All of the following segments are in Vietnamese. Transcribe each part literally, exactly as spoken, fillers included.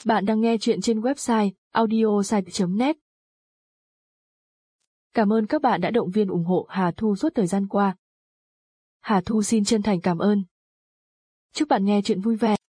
Bạn đang nghe chuyện trên website audiosite chấm net. Cảm ơn các bạn đã động viên ủng hộ Hà Thu suốt thời gian qua. Hà Thu xin chân thành cảm ơn. Chúc bạn nghe chuyện vui vẻ.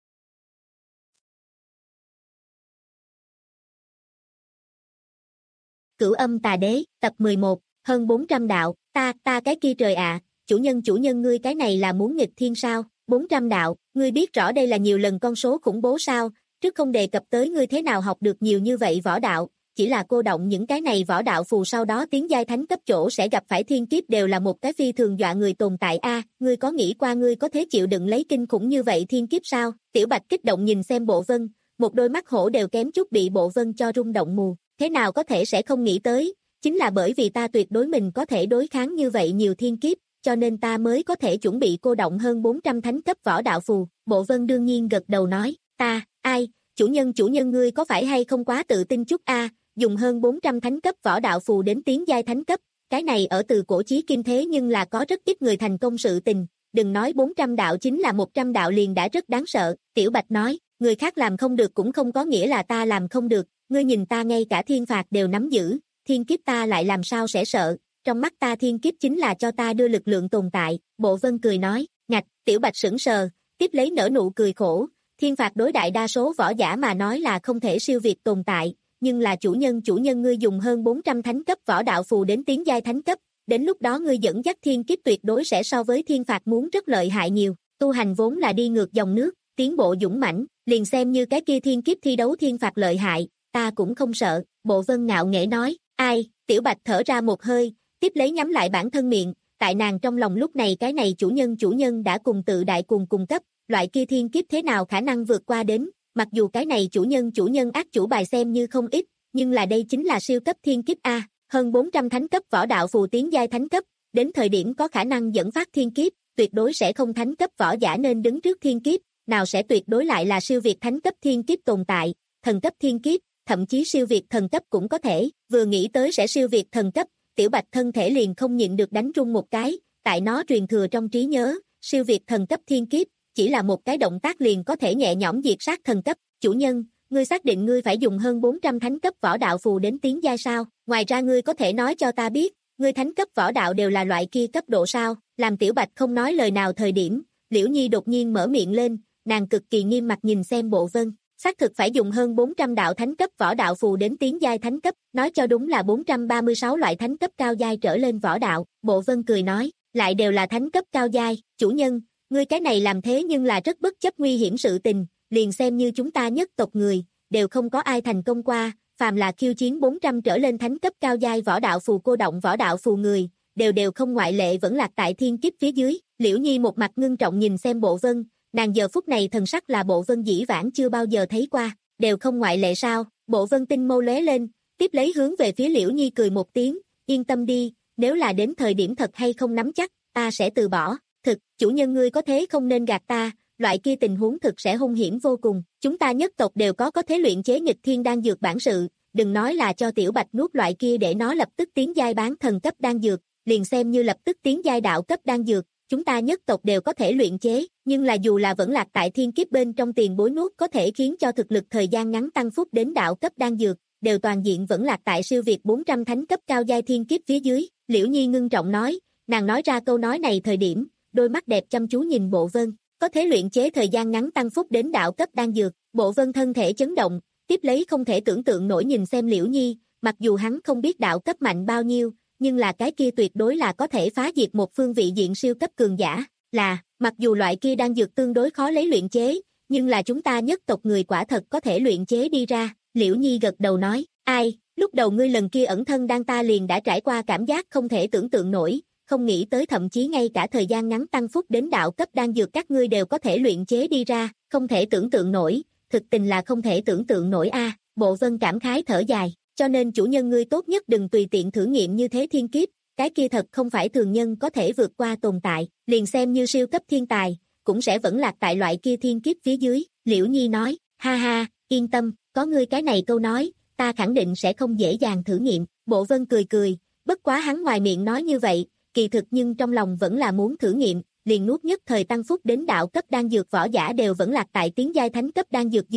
Cửu âm tà đế, tập mười một, hơn bốn trăm đạo, ta, ta cái kia trời ạ, chủ nhân chủ nhân ngươi cái này là muốn nghịch thiên sao, bốn trăm đạo, ngươi biết rõ đây là nhiều lần con số khủng bố sao, trước không đề cập tới ngươi thế nào học được nhiều như vậy võ đạo, chỉ là cô động những cái này võ đạo phù sau đó tiến giai thánh cấp chỗ sẽ gặp phải thiên kiếp đều là một cái phi thường dọa người tồn tại a, ngươi có nghĩ qua ngươi có thế chịu đựng lấy kinh khủng như vậy thiên kiếp sao, Tiểu Bạch kích động nhìn xem Bộ Vân, một đôi mắt hổ đều kém chút bị Bộ Vân cho rung động mù. Thế nào có thể sẽ không nghĩ tới, chính là bởi vì ta tuyệt đối mình có thể đối kháng như vậy nhiều thiên kiếp, cho nên ta mới có thể chuẩn bị cô động hơn bốn trăm thánh cấp võ đạo phù. Bộ Vân đương nhiên gật đầu nói, ta, ai, chủ nhân chủ nhân ngươi có phải hay không quá tự tin chút a, dùng hơn bốn trăm thánh cấp võ đạo phù đến tiến giai thánh cấp, cái này ở từ cổ chí kim thế nhưng là có rất ít người thành công sự tình, đừng nói bốn trăm đạo chính là một trăm đạo liền đã rất đáng sợ. Tiểu Bạch nói, người khác làm không được cũng không có nghĩa là ta làm không được. Ngươi nhìn ta ngay cả thiên phạt đều nắm giữ, thiên kiếp ta lại làm sao sẽ sợ, trong mắt ta thiên kiếp chính là cho ta đưa lực lượng tồn tại. Bộ Vân cười nói, ngạch, Tiểu Bạch sững sờ, tiếp lấy nở nụ cười khổ, thiên phạt đối đại đa số võ giả mà nói là không thể siêu việt tồn tại, nhưng là chủ nhân chủ nhân ngươi dùng hơn bốn trăm thánh cấp võ đạo phù đến tiến giai thánh cấp, đến lúc đó ngươi dẫn dắt thiên kiếp tuyệt đối sẽ so với thiên phạt muốn rất lợi hại nhiều, tu hành vốn là đi ngược dòng nước, tiến bộ dũng mãnh, liền xem như cái kia thiên kiếp thi đấu thiên phạt lợi hại, ta cũng không sợ. Bộ Vân ngạo nghễ nói, ai, Tiểu Bạch thở ra một hơi, tiếp lấy nhắm lại bản thân miệng, tại nàng trong lòng lúc này cái này chủ nhân chủ nhân đã cùng tự đại cùng cùng cấp, loại kia thiên kiếp thế nào khả năng vượt qua đến, mặc dù cái này chủ nhân chủ nhân ác chủ bài xem như không ít, nhưng là đây chính là siêu cấp thiên kiếp a, hơn bốn trăm thánh cấp võ đạo phù tiến giai thánh cấp, đến thời điểm có khả năng dẫn phát thiên kiếp, tuyệt đối sẽ không thánh cấp võ giả nên đứng trước thiên kiếp, nào sẽ tuyệt đối lại là siêu việt thánh cấp thiên kiếp tồn tại, thần cấp thiên kiếp, thậm chí siêu việt thần cấp cũng có thể, vừa nghĩ tới sẽ siêu việt thần cấp, Tiểu Bạch thân thể liền không nhịn được đánh rung một cái, tại nó truyền thừa trong trí nhớ, siêu việt thần cấp thiên kiếp, chỉ là một cái động tác liền có thể nhẹ nhõm diệt sát thần cấp. Chủ nhân, ngươi xác định ngươi phải dùng hơn bốn trăm thánh cấp võ đạo phù đến tiến giai sao, ngoài ra ngươi có thể nói cho ta biết, ngươi thánh cấp võ đạo đều là loại kia cấp độ sao, làm Tiểu Bạch không nói lời nào thời điểm, Liễu Nhi đột nhiên mở miệng lên, nàng cực kỳ nghiêm mặt nhìn xem Bộ Vân. Xác thực phải dùng hơn bốn trăm đạo thánh cấp võ đạo phù đến tiến giai thánh cấp, nói cho đúng là bốn trăm ba mươi sáu loại thánh cấp cao giai trở lên võ đạo. Bộ Vân cười nói, lại đều là thánh cấp cao giai, chủ nhân, ngươi cái này làm thế nhưng là rất bất chấp nguy hiểm sự tình, liền xem như chúng ta nhất tộc người, đều không có ai thành công qua, phàm là khiêu chiến bốn trăm trở lên thánh cấp cao giai võ đạo phù cô động võ đạo phù người, đều đều không ngoại lệ vẫn lạc tại thiên kiếp phía dưới. Liễu Nhi một mặt ngưng trọng nhìn xem Bộ Vân, nàng giờ phút này thần sắc là Bộ Vân dĩ vãng chưa bao giờ thấy qua, đều không ngoại lệ sao? Bộ Vân tinh mâu lóe lên, tiếp lấy hướng về phía Liễu Nhi cười một tiếng, yên tâm đi, nếu là đến thời điểm thật hay không nắm chắc, ta sẽ từ bỏ, thực, chủ nhân ngươi có thế không nên gạt ta, loại kia tình huống thực sẽ hung hiểm vô cùng, chúng ta nhất tộc đều có có thế luyện chế nghịch thiên đan dược bản sự, đừng nói là cho Tiểu Bạch nuốt loại kia để nó lập tức tiến giai bán thần cấp đan dược, liền xem như lập tức tiến giai đạo cấp đan dược. Chúng ta nhất tộc đều có thể luyện chế, nhưng là dù là vẫn lạc tại thiên kiếp bên trong tiền bối nuốt có thể khiến cho thực lực thời gian ngắn tăng phúc đến đạo cấp đan dược, đều toàn diện vẫn lạc tại siêu việt bốn trăm thánh cấp cao giai thiên kiếp phía dưới. Liễu Nhi ngưng trọng nói, nàng nói ra câu nói này thời điểm, đôi mắt đẹp chăm chú nhìn Bộ Vân, có thể luyện chế thời gian ngắn tăng phúc đến đạo cấp đan dược. Bộ Vân thân thể chấn động, tiếp lấy không thể tưởng tượng nổi nhìn xem Liễu Nhi, mặc dù hắn không biết đạo cấp mạnh bao nhiêu, nhưng là cái kia tuyệt đối là có thể phá diệt một phương vị diện siêu cấp cường giả, là, mặc dù loại kia đang dược tương đối khó lấy luyện chế, nhưng là chúng ta nhất tộc người quả thật có thể luyện chế đi ra. Liễu Nhi gật đầu nói, ai, lúc đầu ngươi lần kia ẩn thân đang ta liền đã trải qua cảm giác không thể tưởng tượng nổi, không nghĩ tới thậm chí ngay cả thời gian ngắn tăng phúc đến đạo cấp đan dược các ngươi đều có thể luyện chế đi ra, không thể tưởng tượng nổi, thực tình là không thể tưởng tượng nổi a. Bộ Vân cảm khái thở dài. Cho nên chủ nhân ngươi tốt nhất đừng tùy tiện thử nghiệm như thế thiên kiếp, cái kia thật không phải thường nhân có thể vượt qua tồn tại, liền xem như siêu cấp thiên tài, cũng sẽ vẫn lạc tại loại kia thiên kiếp phía dưới. Liễu Nhi nói, ha ha, yên tâm, có ngươi cái này câu nói, ta khẳng định sẽ không dễ dàng thử nghiệm. Bộ Vân cười cười, bất quá hắn ngoài miệng nói như vậy, kỳ thực nhưng trong lòng vẫn là muốn thử nghiệm, liền nuốt nhất thời tăng phúc đến đạo cấp đan dược võ giả đều vẫn lạc tại tiến giai thánh cấp đan dược dưới,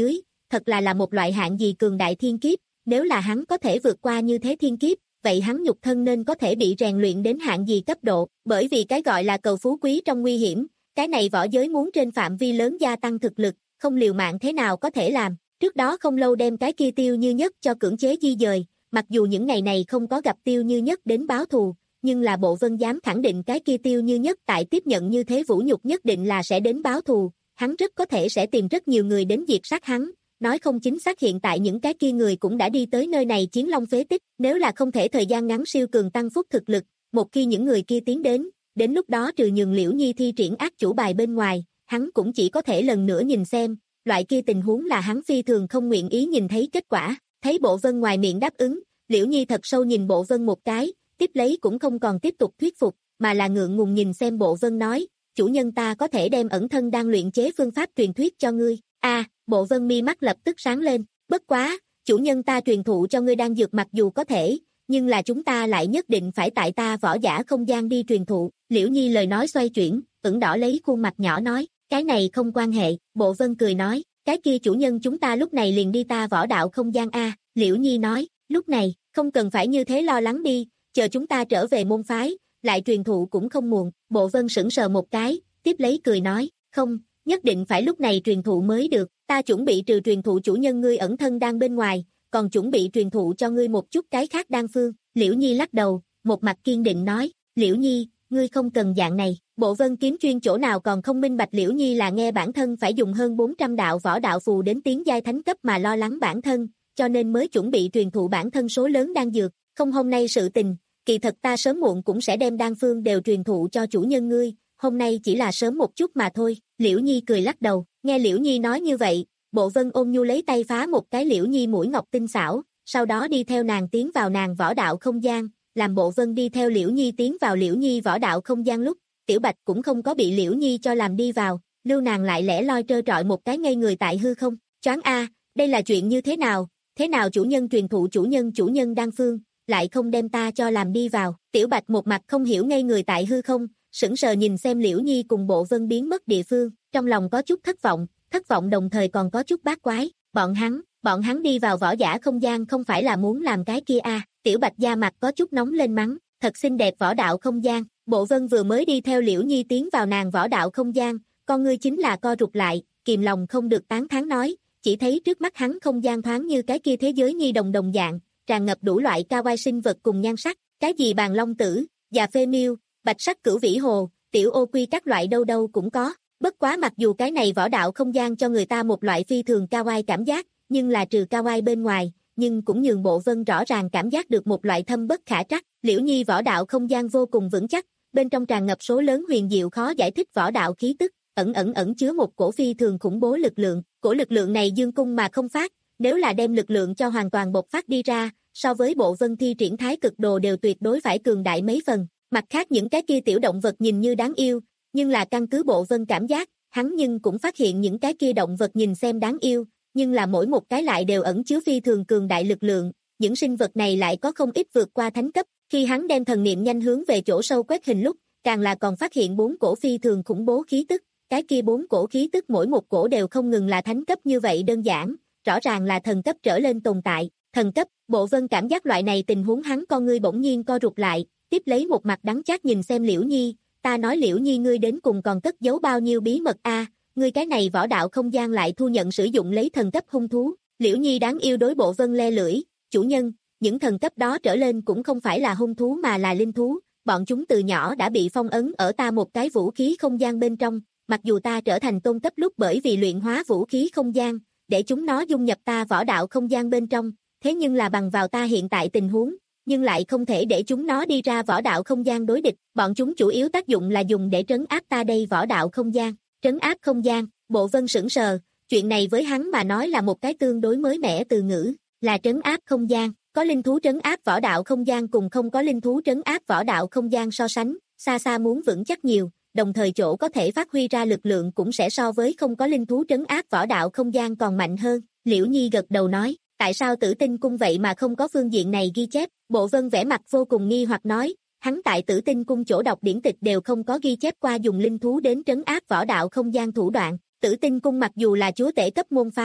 thật là là một loại hạng gì cường đại thiên kiếp, nếu là hắn có thể vượt qua như thế thiên kiếp, vậy hắn nhục thân nên có thể bị rèn luyện đến hạng gì cấp độ, bởi vì cái gọi là cầu phú quý trong nguy hiểm, cái này võ giới muốn trên phạm vi lớn gia tăng thực lực, không liều mạng thế nào có thể làm, trước đó không lâu đem cái kia Tiêu Như Nhất cho cưỡng chế di dời, mặc dù những ngày này không có gặp Tiêu Như Nhất đến báo thù, nhưng là Bộ Vân dám khẳng định cái kia Tiêu Như Nhất tại tiếp nhận như thế vũ nhục nhất định là sẽ đến báo thù, hắn rất có thể sẽ tìm rất nhiều người đến diệt sát hắn. Nói không chính xác hiện tại những cái kia người cũng đã đi tới nơi này Chiến Long phế tích, nếu là không thể thời gian ngắn siêu cường tăng phúc thực lực, một khi những người kia tiến đến, đến lúc đó trừ nhường Liễu Nhi thi triển ác chủ bài bên ngoài, hắn cũng chỉ có thể lần nữa nhìn xem, loại kia tình huống là hắn phi thường không nguyện ý nhìn thấy kết quả, thấy Bộ Vân ngoài miệng đáp ứng, Liễu Nhi thật sâu nhìn Bộ Vân một cái, tiếp lấy cũng không còn tiếp tục thuyết phục, mà là ngượng ngùng nhìn xem Bộ Vân nói, chủ nhân ta có thể đem ẩn thân đang luyện chế phương pháp truyền thuyết cho ngươi, a à, Bộ Vân mi mắt lập tức sáng lên, bất quá, chủ nhân ta truyền thụ cho ngươi đang dược mặc dù có thể, nhưng là chúng ta lại nhất định phải tại ta võ giả không gian đi truyền thụ, Liễu Nhi lời nói xoay chuyển, ửng đỏ lấy khuôn mặt nhỏ nói, cái này không quan hệ, Bộ Vân cười nói, cái kia chủ nhân chúng ta lúc này liền đi ta võ đạo không gian a, Liễu Nhi nói, lúc này, không cần phải như thế lo lắng đi, chờ chúng ta trở về môn phái, lại truyền thụ cũng không muộn, Bộ Vân sững sờ một cái, tiếp lấy cười nói, không, nhất định phải lúc này truyền thụ mới được, ta chuẩn bị trừ truyền thụ chủ nhân ngươi ẩn thân đang bên ngoài, còn chuẩn bị truyền thụ cho ngươi một chút cái khác đan phương, Liễu Nhi lắc đầu, một mặt kiên định nói, Liễu Nhi, ngươi không cần dạng này, Bộ Vân kiếm chuyên chỗ nào còn không minh bạch Liễu Nhi là nghe bản thân phải dùng hơn bốn trăm đạo võ đạo phù đến tiến giai thánh cấp mà lo lắng bản thân, cho nên mới chuẩn bị truyền thụ bản thân số lớn đan dược, không hôm nay sự tình, kỳ thật ta sớm muộn cũng sẽ đem đan phương đều truyền thụ cho chủ nhân ngươi, hôm nay chỉ là sớm một chút mà thôi, Liễu Nhi cười lắc đầu, nghe Liễu Nhi nói như vậy, Bộ Vân ôm nhu lấy tay phá một cái Liễu Nhi mũi ngọc tinh xảo, sau đó đi theo nàng tiến vào nàng võ đạo không gian, làm Bộ Vân đi theo Liễu Nhi tiến vào Liễu Nhi võ đạo không gian lúc, Tiểu Bạch cũng không có bị Liễu Nhi cho làm đi vào, lưu nàng lại lẻ loi trơ trọi một cái ngây người tại hư không, choáng a, đây là chuyện như thế nào, thế nào chủ nhân truyền thụ chủ nhân chủ nhân đan phương, lại không đem ta cho làm đi vào, Tiểu Bạch một mặt không hiểu ngây người tại hư không, sững sờ nhìn xem Liễu Nhi cùng Bộ Vân biến mất địa phương, trong lòng có chút thất vọng, thất vọng đồng thời còn có chút bát quái, bọn hắn, bọn hắn đi vào võ giả không gian không phải là muốn làm cái kia a, Tiểu Bạch da mặt có chút nóng lên mắng, thật xinh đẹp võ đạo không gian, Bộ Vân vừa mới đi theo Liễu Nhi tiến vào nàng võ đạo không gian, con ngươi chính là co rụt lại, kìm lòng không được tán thán nói, chỉ thấy trước mắt hắn không gian thoáng như cái kia thế giới nhi đồng đồng dạng, tràn ngập đủ loại kawaii sinh vật cùng nhan sắc, cái gì bàn long tử, già phê miêu, bạch sắc cửu vĩ hồ, tiểu ô quy các loại đâu đâu cũng có. Bất quá mặc dù cái này võ đạo không gian cho người ta một loại phi thường kawaii cảm giác, nhưng là trừ kawaii bên ngoài, nhưng cũng nhường Bộ Vân rõ ràng cảm giác được một loại thâm bất khả trắc. Liễu Nhi võ đạo không gian vô cùng vững chắc, bên trong tràn ngập số lớn huyền diệu khó giải thích võ đạo khí tức, ẩn ẩn ẩn chứa một cổ phi thường khủng bố lực lượng. Cổ lực lượng này dương cung mà không phát, nếu là đem lực lượng cho hoàn toàn bộc phát đi ra, so với Bộ Vân thi triển thái cực đồ đều tuyệt đối phải cường đại mấy phần. Mặt khác những cái kia tiểu động vật nhìn như đáng yêu, nhưng là căn cứ Bộ Vân cảm giác, hắn nhưng cũng phát hiện những cái kia động vật nhìn xem đáng yêu, nhưng là mỗi một cái lại đều ẩn chứa phi thường cường đại lực lượng, những sinh vật này lại có không ít vượt qua thánh cấp, khi hắn đem thần niệm nhanh hướng về chỗ sâu quét hình lúc, càng là còn phát hiện bốn cổ phi thường khủng bố khí tức, cái kia bốn cổ khí tức mỗi một cổ đều không ngừng là thánh cấp như vậy đơn giản, rõ ràng là thần cấp trở lên tồn tại, thần cấp, Bộ Vân cảm giác loại này tình huống hắn con ngươi bỗng nhiên co rụt lại, tiếp lấy một mặt đắng chát nhìn xem Liễu Nhi, ta nói Liễu Nhi ngươi đến cùng còn cất giấu bao nhiêu bí mật a, ngươi cái này võ đạo không gian lại thu nhận sử dụng lấy thần cấp hung thú, Liễu Nhi đáng yêu đối Bộ Vân le lưỡi, chủ nhân, những thần cấp đó trở lên cũng không phải là hung thú mà là linh thú, bọn chúng từ nhỏ đã bị phong ấn ở ta một cái vũ khí không gian bên trong, mặc dù ta trở thành tôn cấp lúc bởi vì luyện hóa vũ khí không gian, để chúng nó dung nhập ta võ đạo không gian bên trong, thế nhưng là bằng vào ta hiện tại tình huống, nhưng lại không thể để chúng nó đi ra võ đạo không gian đối địch, bọn chúng chủ yếu tác dụng là dùng để trấn áp ta đây võ đạo không gian, trấn áp không gian, Bộ Vân sững sờ, chuyện này với hắn mà nói là một cái tương đối mới mẻ từ ngữ, là trấn áp không gian, có linh thú trấn áp võ đạo không gian cùng không có linh thú trấn áp võ đạo không gian so sánh, xa xa muốn vững chắc nhiều, đồng thời chỗ có thể phát huy ra lực lượng cũng sẽ so với không có linh thú trấn áp võ đạo không gian còn mạnh hơn, Liễu Nhi gật đầu nói, tại sao Tử Tinh Cung vậy mà không có phương diện này ghi chép, Bộ Vân vẻ mặt vô cùng nghi hoặc nói, hắn tại Tử Tinh Cung chỗ đọc điển tịch đều không có ghi chép qua dùng linh thú đến trấn áp võ đạo không gian thủ đoạn, Tử Tinh Cung mặc dù là chúa tể cấp môn phái,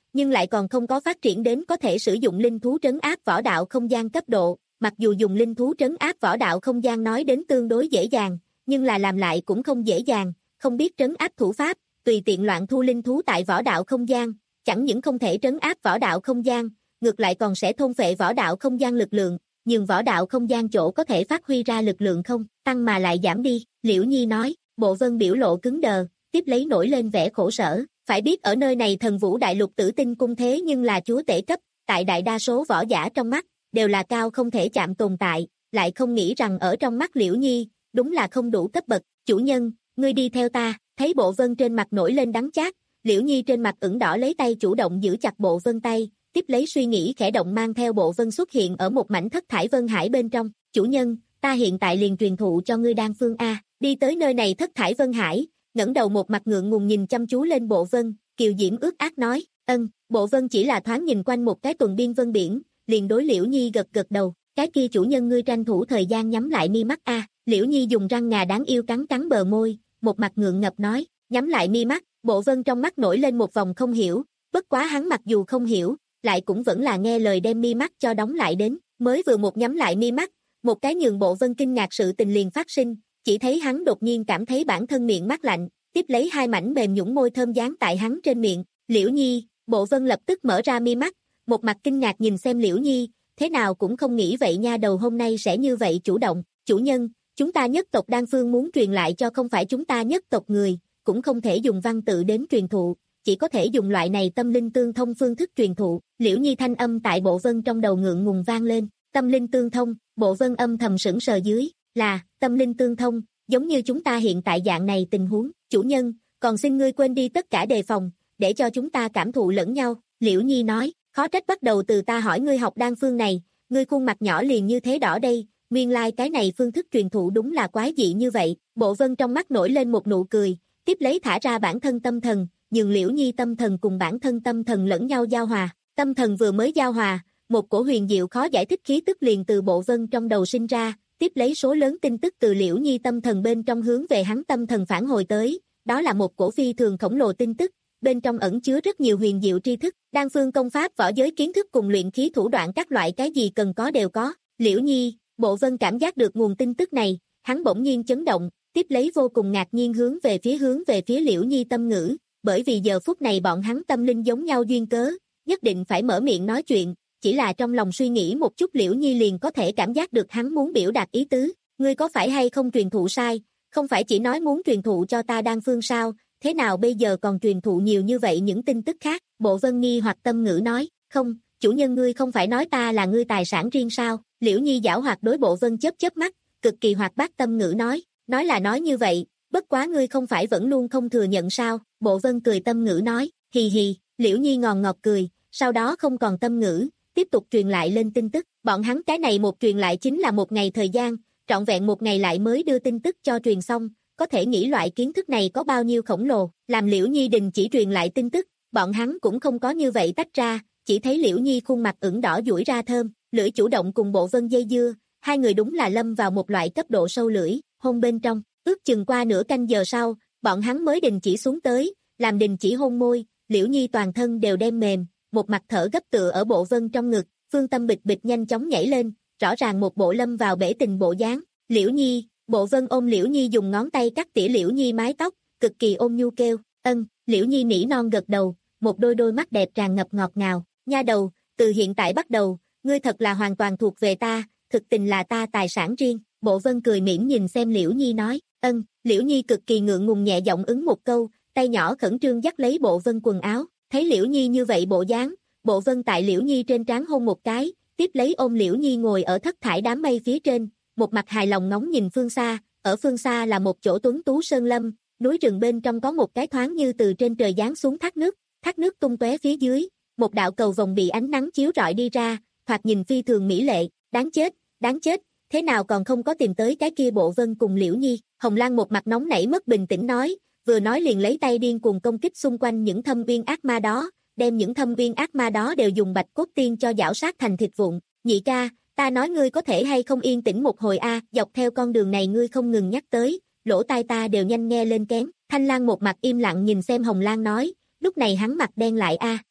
nhưng lại còn không có phát triển đến có thể sử dụng linh thú trấn áp võ đạo không gian cấp độ, mặc dù dùng linh thú trấn áp võ đạo không gian nói đến tương đối dễ dàng, nhưng là làm lại cũng không dễ dàng, không biết trấn áp thủ pháp, tùy tiện loạn thu linh thú tại võ đạo không gian, chẳng những không thể trấn áp võ đạo không gian, ngược lại còn sẽ thôn phệ võ đạo không gian lực lượng, nhưng võ đạo không gian chỗ có thể phát huy ra lực lượng không tăng mà lại giảm đi, Liễu Nhi nói. Bộ Vân biểu lộ cứng đờ, tiếp lấy nổi lên vẻ khổ sở, phải biết ở nơi này Thần Vũ Đại Lục Tử Tinh cung thế nhưng là chúa tể cấp, tại đại đa số võ giả trong mắt, đều là cao không thể chạm tồn tại, lại không nghĩ rằng ở trong mắt Liễu Nhi, đúng là không đủ cấp bậc, chủ nhân, ngươi đi theo ta, thấy Bộ Vân trên mặt nổi lên đắng chát, Liễu Nhi trên mặt ửng đỏ lấy tay chủ động giữ chặt Bộ Vân tay, tiếp lấy suy nghĩ khẽ động mang theo Bộ Vân xuất hiện ở một mảnh thất thải vân hải bên trong, chủ nhân, ta hiện tại liền truyền thụ cho ngươi đan phương A, đi tới nơi này thất thải vân hải, ngẩng đầu một mặt ngượng ngùng nhìn chăm chú lên Bộ Vân, kiều diễm ước ác nói, ân, Bộ Vân chỉ là thoáng nhìn quanh một cái tuần biên vân biển, liền đối Liễu Nhi gật gật đầu, cái kia chủ nhân ngươi tranh thủ thời gian nhắm lại mi mắt A, Liễu Nhi dùng răng ngà đáng yêu cắn cắn bờ môi, một mặt ngượng ngập nói, nhắm lại mi mắt, Bộ Vân trong mắt nổi lên một vòng không hiểu, bất quá hắn mặc dù không hiểu, lại cũng vẫn là nghe lời đem mi mắt cho đóng lại đến, mới vừa một nhắm lại mi mắt, một cái nhường Bộ Vân kinh ngạc sự tình liền phát sinh, chỉ thấy hắn đột nhiên cảm thấy bản thân miệng mát lạnh, tiếp lấy hai mảnh mềm nhũn môi thơm dán tại hắn trên miệng, Liễu Nhi, Bộ Vân lập tức mở ra mi mắt, một mặt kinh ngạc nhìn xem Liễu Nhi, thế nào cũng không nghĩ vậy nha đầu hôm nay sẽ như vậy chủ động, chủ nhân, chúng ta nhất tộc đan phương muốn truyền lại cho không phải chúng ta nhất tộc người, cũng không thể dùng văn tự đến truyền thụ, chỉ có thể dùng loại này tâm linh tương thông phương thức truyền thụ, Liễu Nhi thanh âm tại Bộ Vân trong đầu ngượng ngùng vang lên, tâm linh tương thông, Bộ Vân âm thầm sững sờ dưới, là, tâm linh tương thông, giống như chúng ta hiện tại dạng này tình huống, chủ nhân, còn xin ngươi quên đi tất cả đề phòng, để cho chúng ta cảm thụ lẫn nhau, Liễu Nhi nói, khó trách bắt đầu từ ta hỏi ngươi học đan phương này, ngươi khuôn mặt nhỏ liền như thế đỏ đây, nguyên lai like cái này phương thức truyền thụ đúng là quái dị như vậy, Bộ Vân trong mắt nổi lên một nụ cười, tiếp lấy thả ra bản thân tâm thần, nhường Liễu Nhi tâm thần cùng bản thân tâm thần lẫn nhau giao hòa, tâm thần vừa mới giao hòa, một cổ huyền diệu khó giải thích khí tức liền từ Bộ Vân trong đầu sinh ra, tiếp lấy số lớn tin tức từ Liễu Nhi tâm thần bên trong hướng về hắn tâm thần phản hồi tới, đó là một cổ phi thường khổng lồ tin tức, bên trong ẩn chứa rất nhiều huyền diệu tri thức, đan phương công pháp võ giới kiến thức cùng luyện khí thủ đoạn các loại cái gì cần có đều có, Liễu Nhi, Bộ Vân cảm giác được nguồn tin tức này, hắn bỗng nhiên chấn động, tiếp lấy vô cùng ngạc nhiên hướng về phía hướng về phía Liễu Nhi tâm ngữ, bởi vì giờ phút này bọn hắn tâm linh giống nhau duyên cớ, nhất định phải mở miệng nói chuyện, chỉ là trong lòng suy nghĩ một chút Liễu Nhi liền có thể cảm giác được hắn muốn biểu đạt ý tứ, ngươi có phải hay không truyền thụ sai, không phải chỉ nói muốn truyền thụ cho ta đan phương sao, thế nào bây giờ còn truyền thụ nhiều như vậy những tin tức khác, Bộ Vân nghi hoặc tâm ngữ nói, không, chủ nhân ngươi không phải nói ta là ngươi tài sản riêng sao, Liễu Nhi giảo hoạt đối Bộ Vân chớp chớp mắt, cực kỳ hoạt bát tâm ngữ nói, nói là nói như vậy, bất quá ngươi không phải vẫn luôn không thừa nhận sao, Bộ Vân cười tâm ngữ nói, hì hì, Liễu Nhi ngòn ngọt cười, sau đó không còn tâm ngữ, tiếp tục truyền lại lên tin tức, bọn hắn cái này một truyền lại chính là một ngày thời gian, trọn vẹn một ngày lại mới đưa tin tức cho truyền xong, có thể nghĩ loại kiến thức này có bao nhiêu khổng lồ, làm Liễu Nhi đình chỉ truyền lại tin tức, bọn hắn cũng không có như vậy tách ra, chỉ thấy Liễu Nhi khuôn mặt ửng đỏ duỗi ra thơm, lưỡi chủ động cùng Bộ Vân dây dưa, hai người đúng là lâm vào một loại cấp độ sâu lưỡi, hôn bên trong, ước chừng qua nửa canh giờ sau, bọn hắn mới đình chỉ xuống tới, làm đình chỉ hôn môi, Liễu Nhi toàn thân đều đem mềm, một mặt thở gấp tựa ở Bộ Vân trong ngực, Phương Tâm bịch bịch nhanh chóng nhảy lên, rõ ràng một bộ lâm vào bể tình bộ dáng, Liễu Nhi, Bộ Vân ôm Liễu Nhi dùng ngón tay cắt tỉa Liễu Nhi mái tóc, cực kỳ ôm nhu kêu, ân, Liễu Nhi nỉ non gật đầu, một đôi đôi mắt đẹp tràn ngập ngọt ngào, nha đầu, từ hiện tại bắt đầu, ngươi thật là hoàn toàn thuộc về ta, thực tình là ta tài sản riêng, Bộ Vân cười mỉm nhìn xem Liễu Nhi nói, ân, Liễu Nhi cực kỳ ngượng ngùng nhẹ giọng ứng một câu, tay nhỏ khẩn trương dắt lấy Bộ Vân quần áo, thấy Liễu Nhi như vậy bộ dáng, Bộ Vân tại Liễu Nhi trên trán hôn một cái, tiếp lấy ôm Liễu Nhi ngồi ở thất thải đám mây phía trên, một mặt hài lòng ngóng nhìn phương xa, ở phương xa là một chỗ tuấn tú sơn lâm, núi rừng bên trong có một cái thoáng như từ trên trời giáng xuống thác nước, thác nước tung tóe phía dưới, một đạo cầu vồng bị ánh nắng chiếu rọi đi ra, thoạt nhìn phi thường mỹ lệ, đáng chết, đáng chết, thế nào còn không có tìm tới cái kia Bộ Vân cùng Liễu Nhi, Hồng Lan một mặt nóng nảy mất bình tĩnh nói, vừa nói liền lấy tay điên cuồng công kích xung quanh những thâm viên ác ma đó, đem những thâm viên ác ma đó đều dùng bạch cốt tiên cho giảo sát thành thịt vụn, nhị ca, ta nói ngươi có thể hay không yên tĩnh một hồi a, dọc theo con đường này ngươi không ngừng nhắc tới, lỗ tai ta đều nhanh nghe lên kén, Thanh Lan một mặt im lặng nhìn xem Hồng Lan nói, lúc này hắn mặt đen lại a,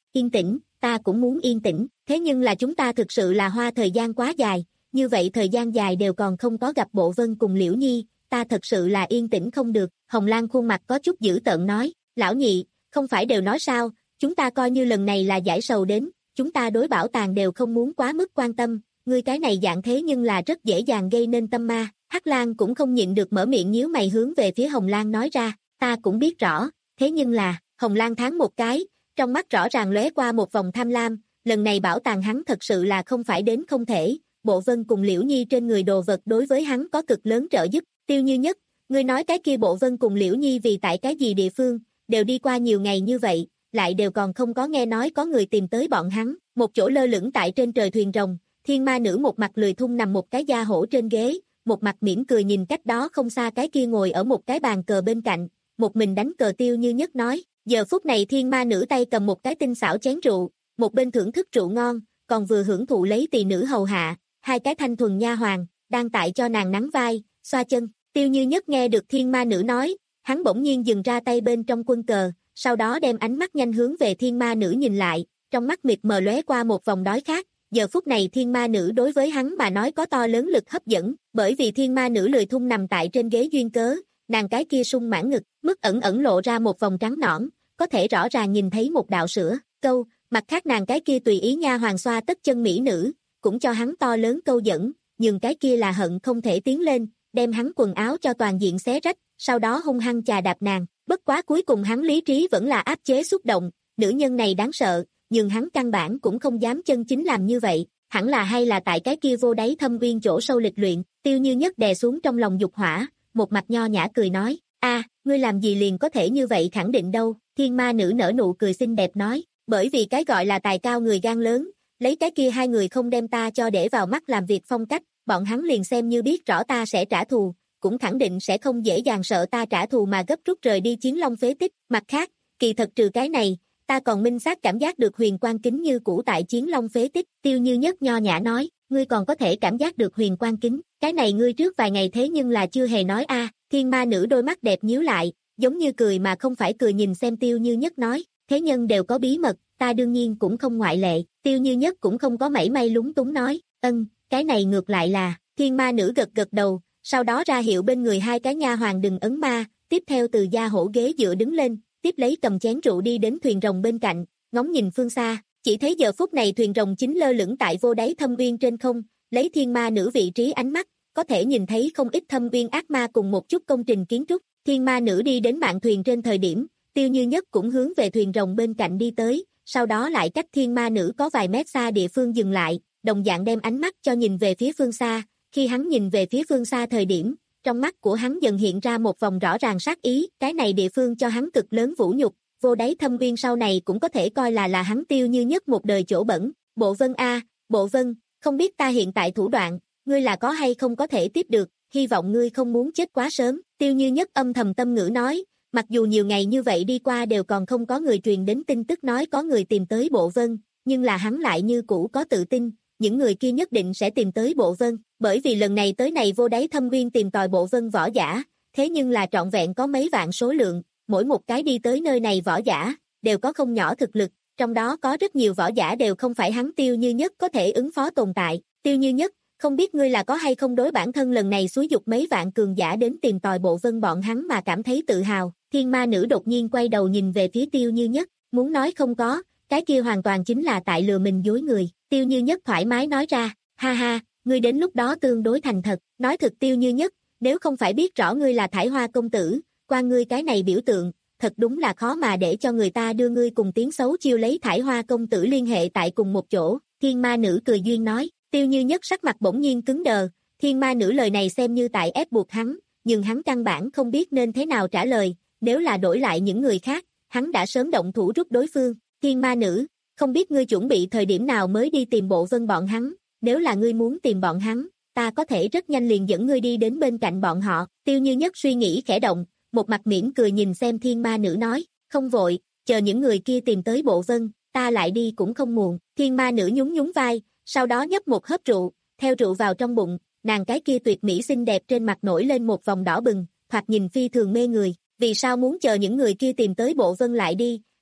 yên tĩnh, ta cũng muốn yên tĩnh, thế nhưng là chúng ta thực sự là hoa thời gian quá dài, như vậy thời gian dài đều còn không có gặp Bộ Vân cùng Liễu Nhi, ta thật sự là yên tĩnh không được, Hồng Lan khuôn mặt có chút dữ tợn nói, lão nhị, không phải đều nói sao, chúng ta coi như lần này là giải sầu đến, chúng ta đối bảo tàng đều không muốn quá mức quan tâm, ngươi cái này dạng thế nhưng là rất dễ dàng gây nên tâm ma, Hắc Lan cũng không nhịn được mở miệng nhíu mày hướng về phía Hồng Lan nói ra, ta cũng biết rõ, thế nhưng là, Hồng Lan tháng một cái, trong mắt rõ ràng lóe qua một vòng tham lam, lần này bảo tàng hắn thật sự là không phải đến không thể, Bộ Vân cùng Liễu Nhi trên người đồ vật đối với hắn có cực lớn trợ giúp, Tiêu Như Nhất, ngươi nói cái kia Bộ Vân cùng Liễu Nhi vì tại cái gì địa phương, đều đi qua nhiều ngày như vậy, lại đều còn không có nghe nói có người tìm tới bọn hắn, một chỗ lơ lửng tại trên trời thuyền rồng, thiên ma nữ một mặt lười thung nằm một cái da hổ trên ghế, một mặt mỉm cười nhìn cách đó không xa cái kia ngồi ở một cái bàn cờ bên cạnh, một mình đánh cờ Tiêu Như Nhất nói, giờ phút này thiên ma nữ tay cầm một cái tinh xảo chén rượu, một bên thưởng thức rượu ngon, còn vừa hưởng thụ lấy tỳ nữ hầu hạ, hai cái thanh thuần nha hoàn, đang tại cho nàng nắng vai, xoa chân, Tiêu Như Nhất nghe được thiên ma nữ nói, hắn bỗng nhiên dừng ra tay bên trong quân cờ, sau đó đem ánh mắt nhanh hướng về thiên ma nữ nhìn lại, trong mắt mịt mờ lóe qua một vòng đói khát, giờ phút này thiên ma nữ đối với hắn mà nói có to lớn lực hấp dẫn, bởi vì thiên ma nữ lười thung nằm tại trên ghế duyên cớ, nàng cái kia sung mãn ngực, mức ẩn ẩn lộ ra một vòng trắng nõn, có thể rõ ràng nhìn thấy một đạo sữa, câu, mặt khác nàng cái kia tùy ý nha hoàng xoa tất chân mỹ nữ, cũng cho hắn to lớn câu dẫn, nhưng cái kia là hận không thể tiến lên, đem hắn quần áo cho toàn diện xé rách, sau đó hung hăng chà đạp nàng, bất quá cuối cùng hắn lý trí vẫn là áp chế xúc động, nữ nhân này đáng sợ, nhưng hắn căn bản cũng không dám chân chính làm như vậy, hẳn là hay là tại cái kia vô đáy thâm uyên chỗ sâu lịch luyện, Tiêu Như Nhất đè xuống trong lòng dục hỏa, một mặt nho nhã cười nói, a, ngươi làm gì liền có thể như vậy khẳng định đâu, thiên ma nữ nở nụ cười xinh đẹp nói, bởi vì cái gọi là tài cao người gan lớn, lấy cái kia hai người không đem ta cho để vào mắt làm việc phong cách, bọn hắn liền xem như biết rõ ta sẽ trả thù, cũng khẳng định sẽ không dễ dàng sợ ta trả thù mà gấp rút rời đi Chiến Long phế tích, mặt khác, kỳ thật trừ cái này, ta còn minh xác cảm giác được huyền quang kính như cũ tại Chiến Long phế tích, Tiêu Như Nhất nho nhã nói, ngươi còn có thể cảm giác được huyền quang kính, cái này ngươi trước vài ngày thế nhưng là chưa hề nói a, thiên ma nữ đôi mắt đẹp nhíu lại, giống như cười mà không phải cười nhìn xem Tiêu Như Nhất nói, thế nhân đều có bí mật, ta đương nhiên cũng không ngoại lệ, Tiêu Như Nhất cũng không có mảy may lúng túng nói, ân, cái này ngược lại là, thiên ma nữ gật gật đầu, sau đó ra hiệu bên người hai cái nha hoàng đừng ấn ma, tiếp theo từ gia hổ ghế dựa đứng lên, tiếp lấy cầm chén rượu đi đến thuyền rồng bên cạnh, ngóng nhìn phương xa, chỉ thấy giờ phút này thuyền rồng chính lơ lửng tại vô đáy thâm uyên trên không, lấy thiên ma nữ vị trí ánh mắt, có thể nhìn thấy không ít thâm uyên ác ma cùng một chút công trình kiến trúc, thiên ma nữ đi đến mạn thuyền trên thời điểm, Tiêu Như Nhất cũng hướng về thuyền rồng bên cạnh đi tới, sau đó lại cách thiên ma nữ có vài mét xa địa phương dừng lại, đồng dạng đem ánh mắt cho nhìn về phía phương xa, khi hắn nhìn về phía phương xa thời điểm, trong mắt của hắn dần hiện ra một vòng rõ ràng sát ý, cái này địa phương cho hắn cực lớn vũ nhục, vô đáy thâm uyên sau này cũng có thể coi là là hắn Tiêu Như Nhất một đời chỗ bẩn, Bộ Vân a, Bộ Vân, không biết ta hiện tại thủ đoạn, ngươi là có hay không có thể tiếp được, hy vọng ngươi không muốn chết quá sớm, Tiêu Như Nhất âm thầm tâm ngữ nói, mặc dù nhiều ngày như vậy đi qua đều còn không có người truyền đến tin tức nói có người tìm tới Bộ Vân, nhưng là hắn lại như cũ có tự tin, những người kia nhất định sẽ tìm tới Bộ Vân, bởi vì lần này tới này vô đáy thâm uyên tìm tòi Bộ Vân võ giả, thế nhưng là trọn vẹn có mấy vạn số lượng, mỗi một cái đi tới nơi này võ giả, đều có không nhỏ thực lực, trong đó có rất nhiều võ giả đều không phải hắn Tiêu Như Nhất có thể ứng phó tồn tại, Tiêu Như Nhất, không biết ngươi là có hay không đối bản thân lần này xúi dục mấy vạn cường giả đến tìm tòi Bộ Vân bọn hắn mà cảm thấy tự hào, thiên ma nữ đột nhiên quay đầu nhìn về phía Tiêu Như Nhất, muốn nói không có, cái kia hoàn toàn chính là tại lừa mình dối người, Tiêu Như Nhất thoải mái nói ra, ha ha, ngươi đến lúc đó tương đối thành thật, nói thực Tiêu Như Nhất, nếu không phải biết rõ ngươi là Thải Hoa công tử, qua ngươi cái này biểu tượng, thật đúng là khó mà để cho người ta đưa ngươi cùng tiếng xấu chiêu lấy Thải Hoa công tử liên hệ tại cùng một chỗ, thiên ma nữ cười duyên nói, Tiêu Như Nhất sắc mặt bỗng nhiên cứng đờ, thiên ma nữ lời này xem như tại ép buộc hắn, nhưng hắn căn bản không biết nên thế nào trả lời, nếu là đổi lại những người khác, hắn đã sớm động thủ rút đối phương, thiên ma nữ, không biết ngươi chuẩn bị thời điểm nào mới đi tìm Bộ Vân bọn hắn, nếu là ngươi muốn tìm bọn hắn, ta có thể rất nhanh liền dẫn ngươi đi đến bên cạnh bọn họ, Tiêu Như Nhất suy nghĩ khẽ động, một mặt mỉm cười nhìn xem thiên ma nữ nói, không vội, chờ những người kia tìm tới Bộ Vân, ta lại đi cũng không muộn, thiên ma nữ nhún nhún vai, sau đó nhấp một hớp rượu, theo rượu vào trong bụng, nàng cái kia tuyệt mỹ xinh đẹp trên mặt nổi lên một vòng đỏ bừng, thoạt nhìn phi thường mê người, vì sao muốn chờ những người kia tìm tới Bộ Vân lại đi,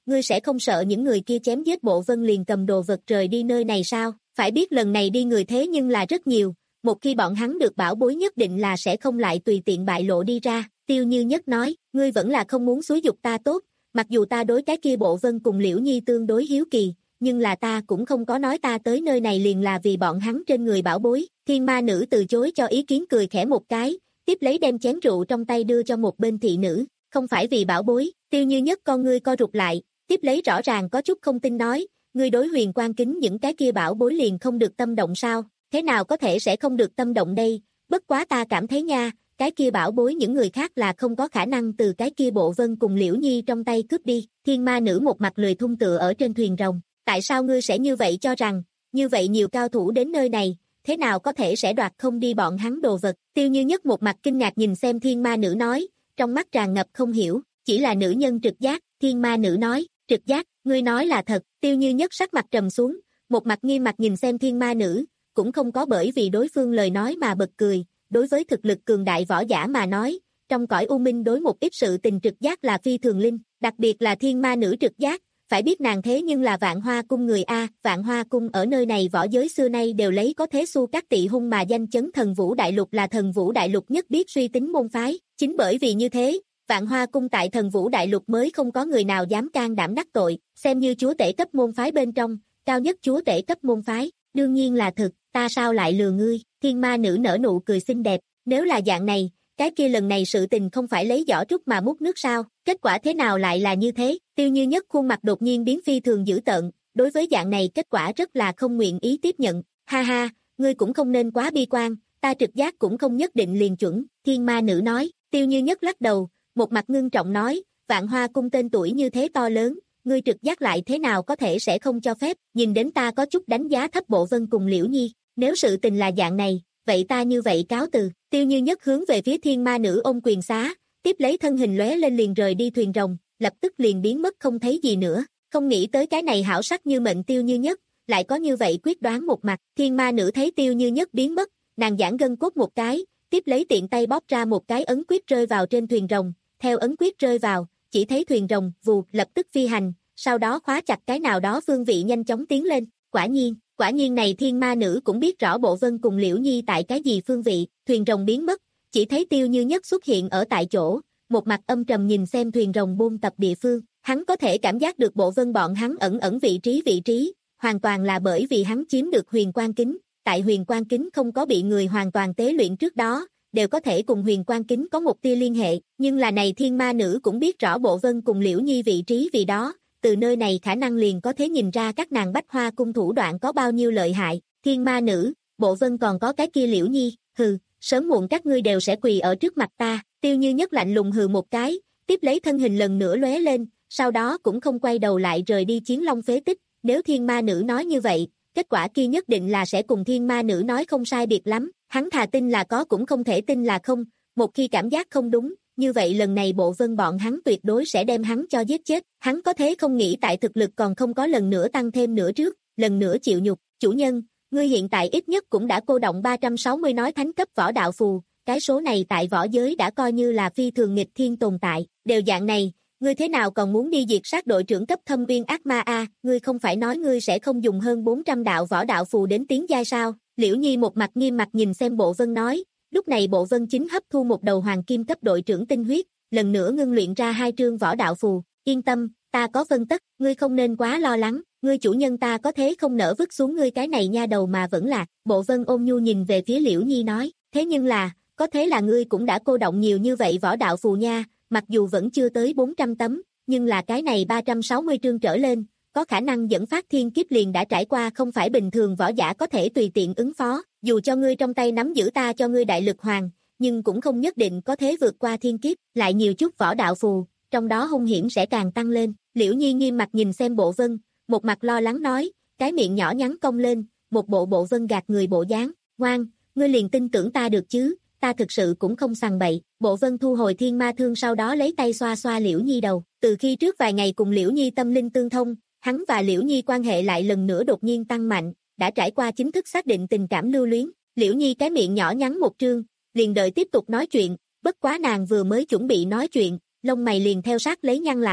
ngươi sẽ không sợ những người kia chém giết Bộ Vân liền cầm đồ vật rời đi nơi này sao? Phải biết lần này đi người thế nhưng là rất nhiều, một khi bọn hắn được bảo bối nhất định là sẽ không lại tùy tiện bại lộ đi ra. Tiêu Như Nhất nói, ngươi vẫn là không muốn xúi giục ta tốt, mặc dù ta đối cái kia Bộ Vân cùng Liễu Nhi tương đối hiếu kỳ, nhưng là ta cũng không có nói ta tới nơi này liền là vì bọn hắn trên người bảo bối. Thiên ma nữ từ chối cho ý kiến cười khẽ một cái, tiếp lấy đem chén rượu trong tay đưa cho một bên thị nữ, không phải vì bảo bối. Tiêu Như Nhất con ngươi co rụt lại, tiếp lấy rõ ràng có chút không tin nói, ngươi đối huyền quan kính những cái kia bảo bối liền không được tâm động sao? Thế nào có thể sẽ không được tâm động đây? Bất quá ta cảm thấy nha, cái kia bảo bối những người khác là không có khả năng từ cái kia Bộ Vân cùng Liễu Nhi trong tay cướp đi. Thiên ma nữ một mặt lười thung tựa ở trên thuyền rồng, tại sao ngươi sẽ như vậy cho rằng, như vậy nhiều cao thủ đến nơi này, thế nào có thể sẽ đoạt không đi bọn hắn đồ vật? Tiêu Như Nhất một mặt kinh ngạc nhìn xem thiên ma nữ nói, trong mắt tràn ngập không hiểu, chỉ là nữ nhân trực giác. Thiên ma nữ nói, trực giác, ngươi nói là thật. Tiêu Như Nhất sắc mặt trầm xuống, một mặt nghiêm mặt nhìn xem thiên ma nữ, cũng không có bởi vì đối phương lời nói mà bật cười. Đối với thực lực cường đại võ giả mà nói, trong cõi u minh đối một ít sự tình trực giác là phi thường linh, đặc biệt là thiên ma nữ trực giác, phải biết nàng thế nhưng là Vạn Hoa cung người A. Vạn Hoa cung ở nơi này võ giới xưa nay đều lấy có thế xu các tị hung mà danh chấn thần vũ đại lục, là thần vũ đại lục nhất biết suy tính môn phái. Chính bởi vì như thế, Vạn Hoa cung tại thần vũ đại lục mới không có người nào dám can đảm đắc tội, xem như chúa tể cấp môn phái bên trong, cao nhất chúa tể cấp môn phái. Đương nhiên là thực, ta sao lại lừa ngươi? Thiên ma nữ nở nụ cười xinh đẹp, nếu là dạng này, cái kia lần này sự tình không phải lấy giỏ trúc mà múc nước sao? Kết quả thế nào lại là như thế? Tiêu Như Nhất khuôn mặt đột nhiên biến phi thường dữ tợn, đối với dạng này kết quả rất là không nguyện ý tiếp nhận. Ha ha, ngươi cũng không nên quá bi quan, ta trực giác cũng không nhất định liền chuẩn. Thiên ma nữ nói. Tiêu Như Nhất lắc đầu, một mặt ngưng trọng nói, Vạn Hoa cung tên tuổi như thế to lớn, ngươi trực giác lại thế nào có thể sẽ không cho phép? Nhìn đến ta có chút đánh giá thấp Bộ Vân cùng Liễu Nhi, nếu sự tình là dạng này, vậy ta như vậy cáo từ. Tiêu Như Nhất hướng về phía thiên ma nữ ôm quyền xá, tiếp lấy thân hình lóe lên liền rời đi thuyền rồng, lập tức liền biến mất không thấy gì nữa. Không nghĩ tới cái này hảo sắc như mệnh Tiêu Như Nhất, lại có như vậy quyết đoán một mặt. Thiên ma nữ thấy Tiêu Như Nhất biến mất, nàng giãn gân cốt một cái, tiếp lấy tiện tay bóp ra một cái ấn quyết rơi vào trên thuyền rồng, theo ấn quyết rơi vào, chỉ thấy thuyền rồng vù lập tức phi hành, sau đó khóa chặt cái nào đó phương vị nhanh chóng tiến lên. Quả nhiên, quả nhiên này thiên ma nữ cũng biết rõ Bộ Vân cùng Liễu Nhi tại cái gì phương vị. Thuyền rồng biến mất, chỉ thấy Tiêu Như Nhất xuất hiện ở tại chỗ, một mặt âm trầm nhìn xem thuyền rồng buôn tập địa phương. Hắn có thể cảm giác được Bộ Vân bọn hắn ẩn ẩn vị trí vị trí, hoàn toàn là bởi vì hắn chiếm được huyền quang kính. Tại huyền quang kính không có bị người hoàn toàn tế luyện trước đó, đều có thể cùng huyền quang kính có một tia liên hệ. Nhưng là này thiên ma nữ cũng biết rõ Bộ Vân cùng Liễu Nhi vị trí vì đó, từ nơi này khả năng liền có thể nhìn ra các nàng Bách Hoa cung thủ đoạn có bao nhiêu lợi hại. Thiên ma nữ, Bộ Vân còn có cái kia Liễu Nhi, hừ, sớm muộn các ngươi đều sẽ quỳ ở trước mặt ta. Tiêu Như Nhất lạnh lùng hừ một cái, tiếp lấy thân hình lần nữa lóe lên, sau đó cũng không quay đầu lại rời đi Chiến Long phế tích. Nếu thiên ma nữ nói như vậy, kết quả kia nhất định là sẽ cùng thiên ma nữ nói không sai biệt lắm. Hắn thà tin là có cũng không thể tin là không, một khi cảm giác không đúng, như vậy lần này Bộ Vân bọn hắn tuyệt đối sẽ đem hắn cho giết chết. Hắn có thế không nghĩ tại thực lực còn không có lần nữa tăng thêm nữa trước, lần nữa chịu nhục. Chủ nhân, ngươi hiện tại ít nhất cũng đã cô động ba trăm sáu mươi nói thánh cấp võ đạo phù, cái số này tại võ giới đã coi như là phi thường nghịch thiên tồn tại. Đều dạng này, ngươi thế nào còn muốn đi diệt sát đội trưởng cấp thâm uyên ác ma a? Ngươi không phải nói ngươi sẽ không dùng hơn bốn trăm đạo võ đạo phù đến tiến giai sao? Liễu Nhi một mặt nghiêm mặt nhìn xem Bộ Vân nói. Lúc này Bộ Vân chính hấp thu một đầu hoàng kim cấp đội trưởng tinh huyết, lần nữa ngưng luyện ra hai trương võ đạo phù. Yên tâm, ta có phân tất, ngươi không nên quá lo lắng, ngươi chủ nhân ta có thế không nỡ vứt xuống ngươi cái này nha đầu mà vẫn lạc. Bộ Vân ôn nhu nhìn về phía Liễu Nhi nói, thế nhưng là, có thế là ngươi cũng đã cô động nhiều như vậy võ đạo phù nha, mặc dù vẫn chưa tới bốn trăm tấm, nhưng là cái này ba trăm sáu mươi trương trở lên, có khả năng dẫn phát thiên kiếp liền đã trải qua, không phải bình thường võ giả có thể tùy tiện ứng phó. Dù cho ngươi trong tay nắm giữ ta cho ngươi đại lực hoàng, nhưng cũng không nhất định có thế vượt qua thiên kiếp, lại nhiều chút võ đạo phù, trong đó hung hiểm sẽ càng tăng lên. Liễu Nhi nghiêm mặt nhìn xem Bộ Vân, một mặt lo lắng nói, cái miệng nhỏ nhắn cong lên, một bộ Bộ Vân gạt người bộ dáng. Ngoan, ngươi liền tin tưởng ta được chứ, ta thực sự cũng không sằng bậy. Bộ Vân thu hồi thiên ma thương, sau đó lấy tay xoa xoa Liễu Nhi đầu. Từ khi trước vài ngày cùng Liễu Nhi tâm linh tương thông, hắn và Liễu Nhi quan hệ lại lần nữa đột nhiên tăng mạnh, đã trải qua chính thức xác định tình cảm lưu luyến. Liễu Nhi cái miệng nhỏ nhắn một trương, liền đợi tiếp tục nói chuyện, bất quá nàng vừa mới chuẩn bị nói chuyện, lông mày liền theo sát lấy nhăn lại,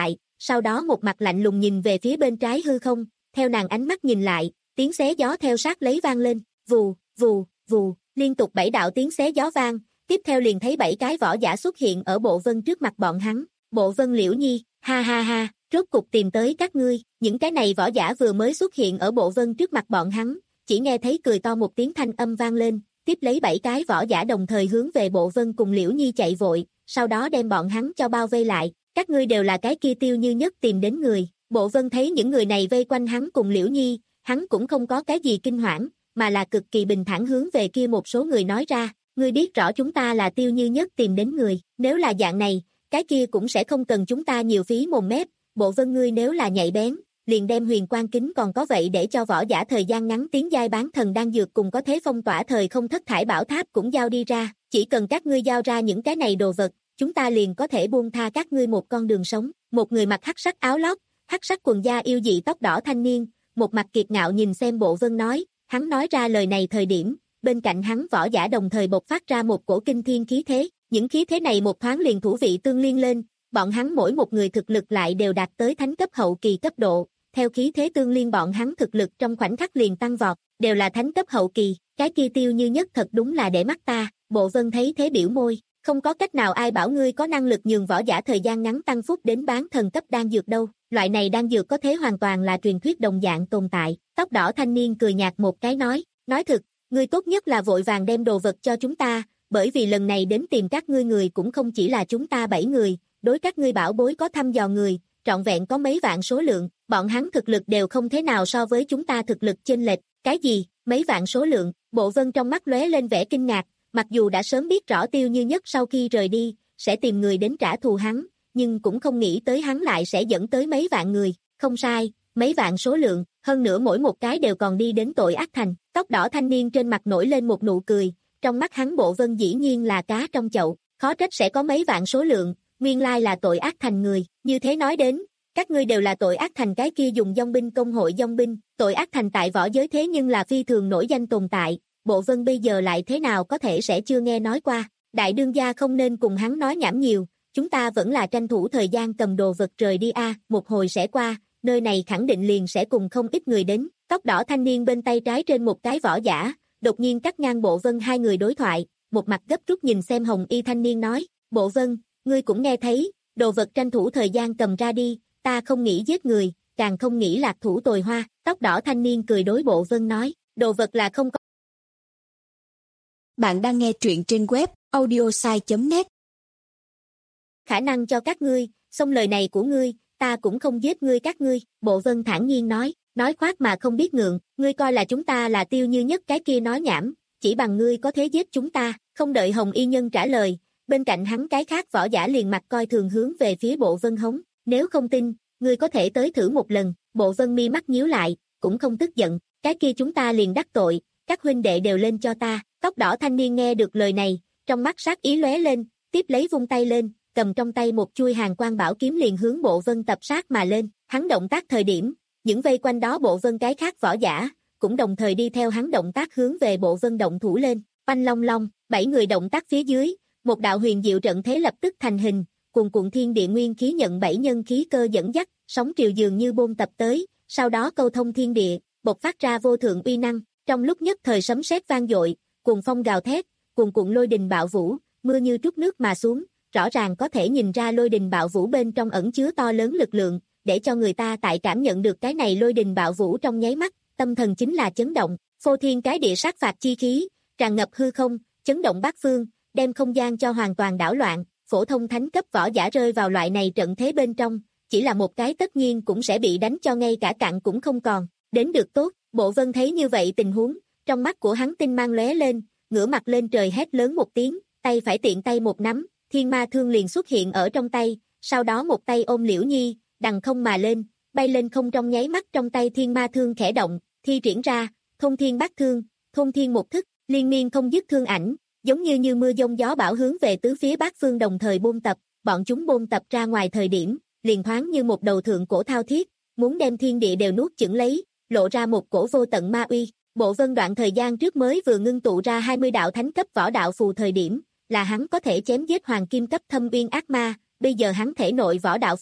sau đó một mặt lạnh lùng nhìn về phía bên trái hư không, theo nàng ánh mắt nhìn lại, tiếng xé gió theo sát lấy vang lên, vù, vù, vù, liên tục bảy đạo tiếng xé gió vang, tiếp theo liền thấy bảy cái võ giả xuất hiện ở Bộ Vân trước mặt bọn hắn, Bộ Vân Liễu Nhi, ha ha ha, rốt cục tìm tới các ngươi, những cái này võ giả vừa mới xuất hiện ở Bộ Vân trước mặt bọn hắn, chỉ nghe thấy cười to một tiếng thanh âm vang lên, tiếp lấy bảy cái võ giả đồng thời hướng về Bộ Vân cùng Liễu Nhi chạy vội, sau đó đem bọn hắn cho bao vây lại, các ngươi đều là cái kia Tiêu Như Nhất tìm đến người, Bộ Vân thấy những người này vây quanh hắn cùng Liễu Nhi, hắn cũng không có cái gì kinh hoảng, mà là cực kỳ bình thản hướng về kia một số người nói ra, ngươi biết rõ chúng ta là Tiêu Như Nhất tìm đến người, nếu là dạng này, cái kia cũng sẽ không cần chúng ta nhiều phí mồm mép, Bộ Vân ngươi nếu là nhạy bén, liền đem huyền quang kính còn có vậy để cho võ giả thời gian ngắn tiến giai bán thần đang dược cùng có thế phong tỏa thời không thất thải bảo tháp cũng giao đi ra, chỉ cần các ngươi giao ra những cái này đồ vật, chúng ta liền có thể buông tha các ngươi một con đường sống. Một người mặc hắc sắc áo lót, hắc sắc quần da yêu dị tóc đỏ thanh niên, một mặt kiệt ngạo nhìn xem Bộ Vân nói, hắn nói ra lời này thời điểm, bên cạnh hắn võ giả đồng thời bộc phát ra một cổ kinh thiên khí thế, những khí thế này một thoáng liền thủ vị tương liên lên, bọn hắn mỗi một người thực lực lại đều đạt tới thánh cấp hậu kỳ cấp độ, theo khí thế tương liên bọn hắn thực lực trong khoảnh khắc liền tăng vọt, đều là thánh cấp hậu kỳ, cái kia Tiêu Như Nhất thật đúng là để mắt ta, Bộ Vân thấy thế biểu môi, không có cách nào ai bảo ngươi có năng lực nhường võ giả thời gian ngắn tăng phúc đến bán thần cấp đan dược đâu, loại này đan dược có thế hoàn toàn là truyền thuyết đồng dạng tồn tại, tóc đỏ thanh niên cười nhạt một cái nói, nói thực, ngươi tốt nhất là vội vàng đem đồ vật cho chúng ta, bởi vì lần này đến tìm các ngươi người cũng không chỉ là chúng ta bảy người, đối các ngươi bảo bối có thăm dò người, trọn vẹn có mấy vạn số lượng, bọn hắn thực lực đều không thế nào so với chúng ta thực lực chênh lệch, cái gì, mấy vạn số lượng, Bộ Vân trong mắt lóe lên vẻ kinh ngạc, mặc dù đã sớm biết rõ Tiêu Như Nhất sau khi rời đi, sẽ tìm người đến trả thù hắn, nhưng cũng không nghĩ tới hắn lại sẽ dẫn tới mấy vạn người, không sai, mấy vạn số lượng, hơn nữa mỗi một cái đều còn đi đến tội ác thành, tóc đỏ thanh niên trên mặt nổi lên một nụ cười, trong mắt hắn Bộ Vân dĩ nhiên là cá trong chậu, khó trách sẽ có mấy vạn số lượng, nguyên lai là tội ác thành người, như thế nói đến, các ngươi đều là tội ác thành cái kia dùng dòng binh công hội dòng binh, tội ác thành tại võ giới thế nhưng là phi thường nổi danh tồn tại, Bộ Vân bây giờ lại thế nào có thể sẽ chưa nghe nói qua, đại đương gia không nên cùng hắn nói nhảm nhiều, chúng ta vẫn là tranh thủ thời gian cầm đồ vật rời đi a, một hồi sẽ qua, nơi này khẳng định liền sẽ cùng không ít người đến, tóc đỏ thanh niên bên tay trái trên một cái võ giả, đột nhiên cắt ngang Bộ Vân hai người đối thoại, một mặt gấp rút nhìn xem hồng y thanh niên nói, Bộ Vân, ngươi cũng nghe thấy, đồ vật tranh thủ thời gian cầm ra đi, ta không nghĩ giết người, càng không nghĩ lạc thủ tồi hoa, tóc đỏ thanh niên cười đối Bộ Vân nói, đồ vật là không có. Bạn đang nghe truyện trên web audiosai chấm net. Khả năng cho các ngươi, xong lời này của ngươi, ta cũng không giết ngươi các ngươi, Bộ Vân thản nhiên nói, nói khoác mà không biết ngượng, ngươi coi là chúng ta là Tiêu Như Nhất cái kia nói nhảm, chỉ bằng ngươi có thể giết chúng ta, không đợi Hồng Y Nhân trả lời, bên cạnh hắn cái khác võ giả liền mặt coi thường hướng về phía Bộ Vân hống, nếu không tin, ngươi có thể tới thử một lần, Bộ Vân mi mắt nhíu lại, cũng không tức giận, cái kia chúng ta liền đắc tội, các huynh đệ đều lên cho ta, tóc đỏ thanh niên nghe được lời này, trong mắt sát ý lóe lên, tiếp lấy vung tay lên, cầm trong tay một chuôi hàng quang bảo kiếm liền hướng Bộ Vân tập sát mà lên, hắn động tác thời điểm, những vây quanh đó Bộ Vân cái khác võ giả, cũng đồng thời đi theo hắn động tác hướng về Bộ Vân động thủ lên, oanh long long, bảy người động tác phía dưới, một đạo huyền diệu trận thế lập tức thành hình, cuồn cuộn thiên địa nguyên khí nhận bảy nhân khí cơ dẫn dắt, sóng triều dường như bôn tập tới, sau đó câu thông thiên địa, bộc phát ra vô thượng uy năng, trong lúc nhất thời sấm sét vang dội, cuồng phong gào thét, cuồn cuộn lôi đình bạo vũ, mưa như trút nước mà xuống, rõ ràng có thể nhìn ra lôi đình bạo vũ bên trong ẩn chứa to lớn lực lượng, để cho người ta tại cảm nhận được cái này lôi đình bạo vũ trong nháy mắt, tâm thần chính là chấn động, phô thiên cái địa sát phạt chi khí, tràn ngập hư không, chấn động bát phương, đem không gian cho hoàn toàn đảo loạn, phổ thông thánh cấp võ giả rơi vào loại này trận thế bên trong, chỉ là một cái tất nhiên cũng sẽ bị đánh cho ngay cả cặn cũng không còn, đến được tốt, Bộ Vân thấy như vậy tình huống, trong mắt của hắn tinh mang lóe lên, ngửa mặt lên trời hét lớn một tiếng, tay phải tiện tay một nắm, thiên ma thương liền xuất hiện ở trong tay, sau đó một tay ôm Liễu Nhi, đằng không mà lên, bay lên không trong nháy mắt trong tay thiên ma thương khẽ động, thi triển ra, thông thiên bát thương, thông thiên một thức, liên miên không dứt thương ảnh, giống như như mưa giông gió bão hướng về tứ phía bát phương đồng thời bôn tập, bọn chúng bôn tập ra ngoài thời điểm, liền thoáng như một đầu thượng cổ thao thiết, muốn đem thiên địa đều nuốt chửng lấy, lộ ra một cổ vô tận ma uy. Bộ Vân đoạn thời gian trước mới vừa ngưng tụ ra hai mươi đạo thánh cấp võ đạo phù thời điểm, là hắn có thể chém giết hoàng kim cấp thâm uyên ác ma, bây giờ hắn thể nội võ đạo phù,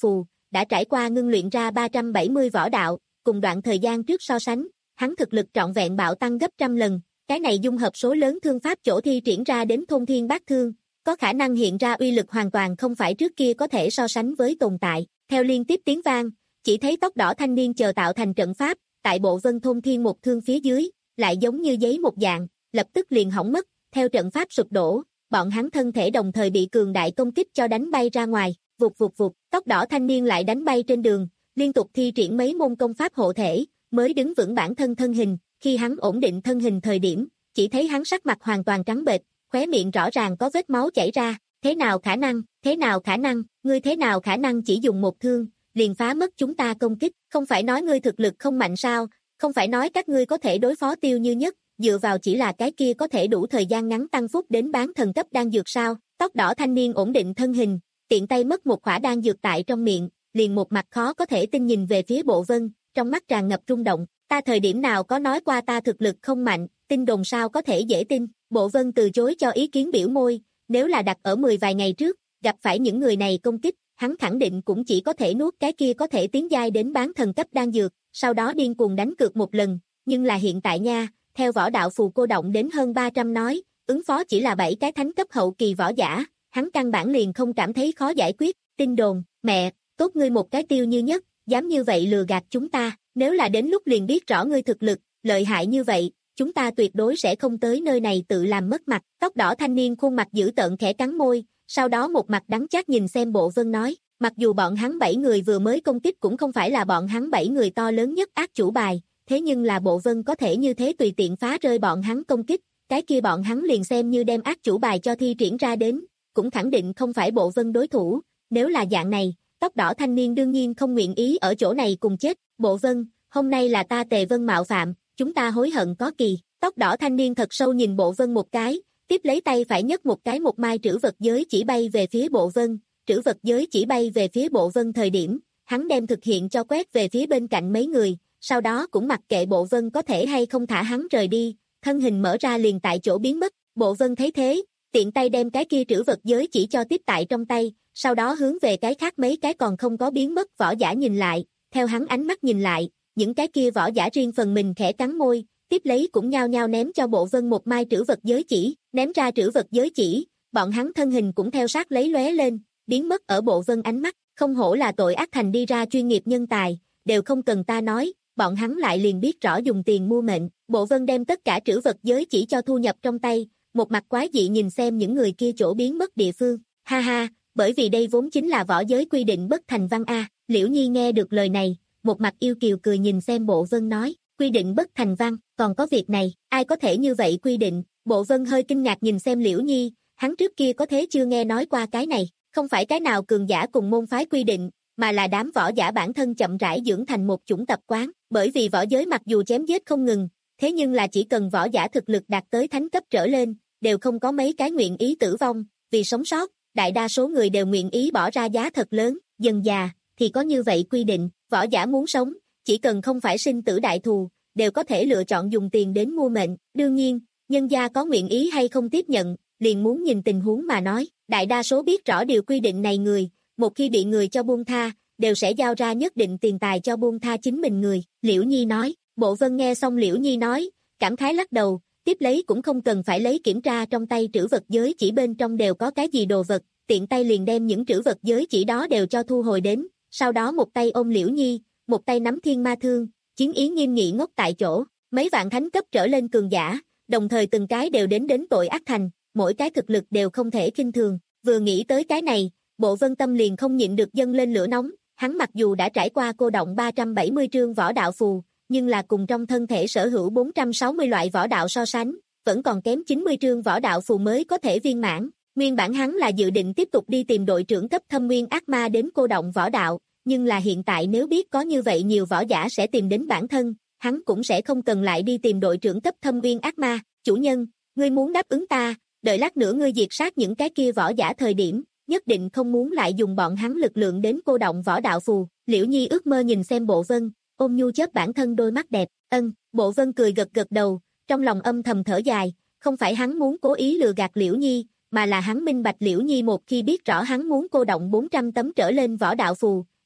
đã trải qua ngưng luyện ra ba trăm bảy mươi võ đạo, cùng đoạn thời gian trước so sánh, hắn thực lực trọn vẹn bạo tăng gấp trăm lần, cái này dung hợp số lớn thương pháp chỗ thi triển ra đến thôn thiên bát thương, có khả năng hiện ra uy lực hoàn toàn không phải trước kia có thể so sánh với tồn tại. Theo liên tiếp tiếng vang, chỉ thấy tóc đỏ thanh niên chờ tạo thành trận pháp, tại bộ vân thôn thiên một thương phía dưới, lại giống như giấy một dạng, lập tức liền hỏng mất, theo trận pháp sụp đổ, bọn hắn thân thể đồng thời bị cường đại công kích cho đánh bay ra ngoài, vụt vụt vụt, tóc đỏ thanh niên lại đánh bay trên đường, liên tục thi triển mấy môn công pháp hộ thể, mới đứng vững bản thân thân hình, khi hắn ổn định thân hình thời điểm, chỉ thấy hắn sắc mặt hoàn toàn trắng bệch, khóe miệng rõ ràng có vết máu chảy ra, thế nào khả năng, thế nào khả năng, ngươi thế nào khả năng chỉ dùng một thương, liền phá mất chúng ta công kích, không phải nói ngươi thực lực không mạnh sao, không phải nói các ngươi có thể đối phó Tiêu Như Nhất, dựa vào chỉ là cái kia có thể đủ thời gian ngắn tăng phúc đến bán thần cấp đan dược sao, tóc đỏ thanh niên ổn định thân hình, tiện tay mất một khỏa đan dược tại trong miệng, liền một mặt khó có thể tin nhìn về phía Bộ Vân, trong mắt tràn ngập rung động, ta thời điểm nào có nói qua ta thực lực không mạnh, tin đồn sao có thể dễ tin, Bộ Vân từ chối cho ý kiến biểu môi, nếu là đặt ở mười vài ngày trước, gặp phải những người này công kích, hắn khẳng định cũng chỉ có thể nuốt cái kia có thể tiến giai đến bán thần cấp đan dược, sau đó điên cuồng đánh cược một lần, nhưng là hiện tại nha, theo võ đạo phù cô động đến hơn ba trăm nói, ứng phó chỉ là bảy cái thánh cấp hậu kỳ võ giả, hắn căn bản liền không cảm thấy khó giải quyết, tin đồn, mẹ, tốt ngươi một cái Tiêu Như Nhất, dám như vậy lừa gạt chúng ta, nếu là đến lúc liền biết rõ ngươi thực lực, lợi hại như vậy, chúng ta tuyệt đối sẽ không tới nơi này tự làm mất mặt, tóc đỏ thanh niên khuôn mặt dữ tợn khẽ cắn môi, sau đó một mặt đắng chát nhìn xem Bộ Vân nói, mặc dù bọn hắn bảy người vừa mới công kích cũng không phải là bọn hắn bảy người to lớn nhất ác chủ bài, thế nhưng là Bộ Vân có thể như thế tùy tiện phá rơi bọn hắn công kích, cái kia bọn hắn liền xem như đem ác chủ bài cho thi triển ra đến, cũng khẳng định không phải Bộ Vân đối thủ, nếu là dạng này, tóc đỏ thanh niên đương nhiên không nguyện ý ở chỗ này cùng chết, Bộ Vân, hôm nay là ta Tề Vân mạo phạm, chúng ta hối hận có kỳ, tóc đỏ thanh niên thật sâu nhìn Bộ Vân một cái, tiếp lấy tay phải nhấc một cái một mai trữ vật giới chỉ bay về phía Bộ Vân, trữ vật giới chỉ bay về phía Bộ Vân thời điểm, hắn đem thực hiện cho quét về phía bên cạnh mấy người, sau đó cũng mặc kệ Bộ Vân có thể hay không thả hắn rời đi, thân hình mở ra liền tại chỗ biến mất, Bộ Vân thấy thế, tiện tay đem cái kia trữ vật giới chỉ cho tiếp tại trong tay, sau đó hướng về cái khác mấy cái còn không có biến mất võ giả nhìn lại, theo hắn ánh mắt nhìn lại, những cái kia võ giả riêng phần mình khẽ cắn môi, tiếp lấy cũng nhao nhao ném cho Bộ Vân một mai trữ vật giới chỉ, ném ra trữ vật giới chỉ, bọn hắn thân hình cũng theo sát lấy lóe lên, biến mất ở Bộ Vân ánh mắt, không hổ là tội ác thành đi ra chuyên nghiệp nhân tài, đều không cần ta nói, bọn hắn lại liền biết rõ dùng tiền mua mệnh, Bộ Vân đem tất cả trữ vật giới chỉ cho thu nhập trong tay, một mặt quái dị nhìn xem những người kia chỗ biến mất địa phương, ha ha, bởi vì đây vốn chính là võ giới quy định bất thành văn a, Liễu Nhi nghe được lời này, một mặt yêu kiều cười nhìn xem Bộ Vân nói, quy định bất thành văn, còn có việc này, ai có thể như vậy quy định, Bộ Vân hơi kinh ngạc nhìn xem Liễu Nhi, hắn trước kia có thế chưa nghe nói qua cái này, không phải cái nào cường giả cùng môn phái quy định, mà là đám võ giả bản thân chậm rãi dưỡng thành một chủng tập quán, bởi vì võ giới mặc dù chém giết không ngừng, thế nhưng là chỉ cần võ giả thực lực đạt tới thánh cấp trở lên, đều không có mấy cái nguyện ý tử vong, vì sống sót, đại đa số người đều nguyện ý bỏ ra giá thật lớn, dần già, thì có như vậy quy định, võ giả muốn sống, chỉ cần không phải sinh tử đại thù, đều có thể lựa chọn dùng tiền đến mua mệnh, đương nhiên, nhân gia có nguyện ý hay không tiếp nhận, liền muốn nhìn tình huống mà nói, đại đa số biết rõ điều quy định này người, một khi bị người cho buông tha, đều sẽ giao ra nhất định tiền tài cho buông tha chính mình người, Liễu Nhi nói, Bộ Vân nghe xong Liễu Nhi nói, cảm khái lắc đầu, tiếp lấy cũng không cần phải lấy kiểm tra trong tay trữ vật giới chỉ bên trong đều có cái gì đồ vật, tiện tay liền đem những trữ vật giới chỉ đó đều cho thu hồi đến, sau đó một tay ôm Liễu Nhi, một tay nắm thiên ma thương, chiến ý nghiêm nghị ngốc tại chỗ, mấy vạn thánh cấp trở lên cường giả, đồng thời từng cái đều đến đến tội ác thành, mỗi cái thực lực đều không thể khinh thường, vừa nghĩ tới cái này, Bộ Vân tâm liền không nhịn được dâng lên lửa nóng, hắn mặc dù đã trải qua cô động ba trăm bảy mươi trương võ đạo phù, nhưng là cùng trong thân thể sở hữu bốn trăm sáu mươi loại võ đạo so sánh, vẫn còn kém chín mươi trương võ đạo phù mới có thể viên mãn. Nguyên bản hắn là dự định tiếp tục đi tìm đội trưởng cấp thâm nguyên ác ma đến cô động võ đạo, nhưng là hiện tại nếu biết có như vậy nhiều võ giả sẽ tìm đến bản thân, hắn cũng sẽ không cần lại đi tìm đội trưởng cấp thâm nguyên ác ma. Chủ nhân, ngươi muốn đáp ứng ta, đợi lát nữa ngươi diệt sát những cái kia võ giả thời điểm, nhất định không muốn lại dùng bọn hắn lực lượng đến cô động võ đạo phù. Liễu Nhi ước mơ nhìn xem Bộ Vân, ôm nhu chớp bản thân đôi mắt đẹp, ân, Bộ Vân cười gật gật đầu, trong lòng âm thầm thở dài, không phải hắn muốn cố ý lừa gạt Liễu Nhi, mà là hắn minh bạch Liễu Nhi một khi biết rõ hắn muốn cô động bốn trăm tấm trở lên võ đạo phù,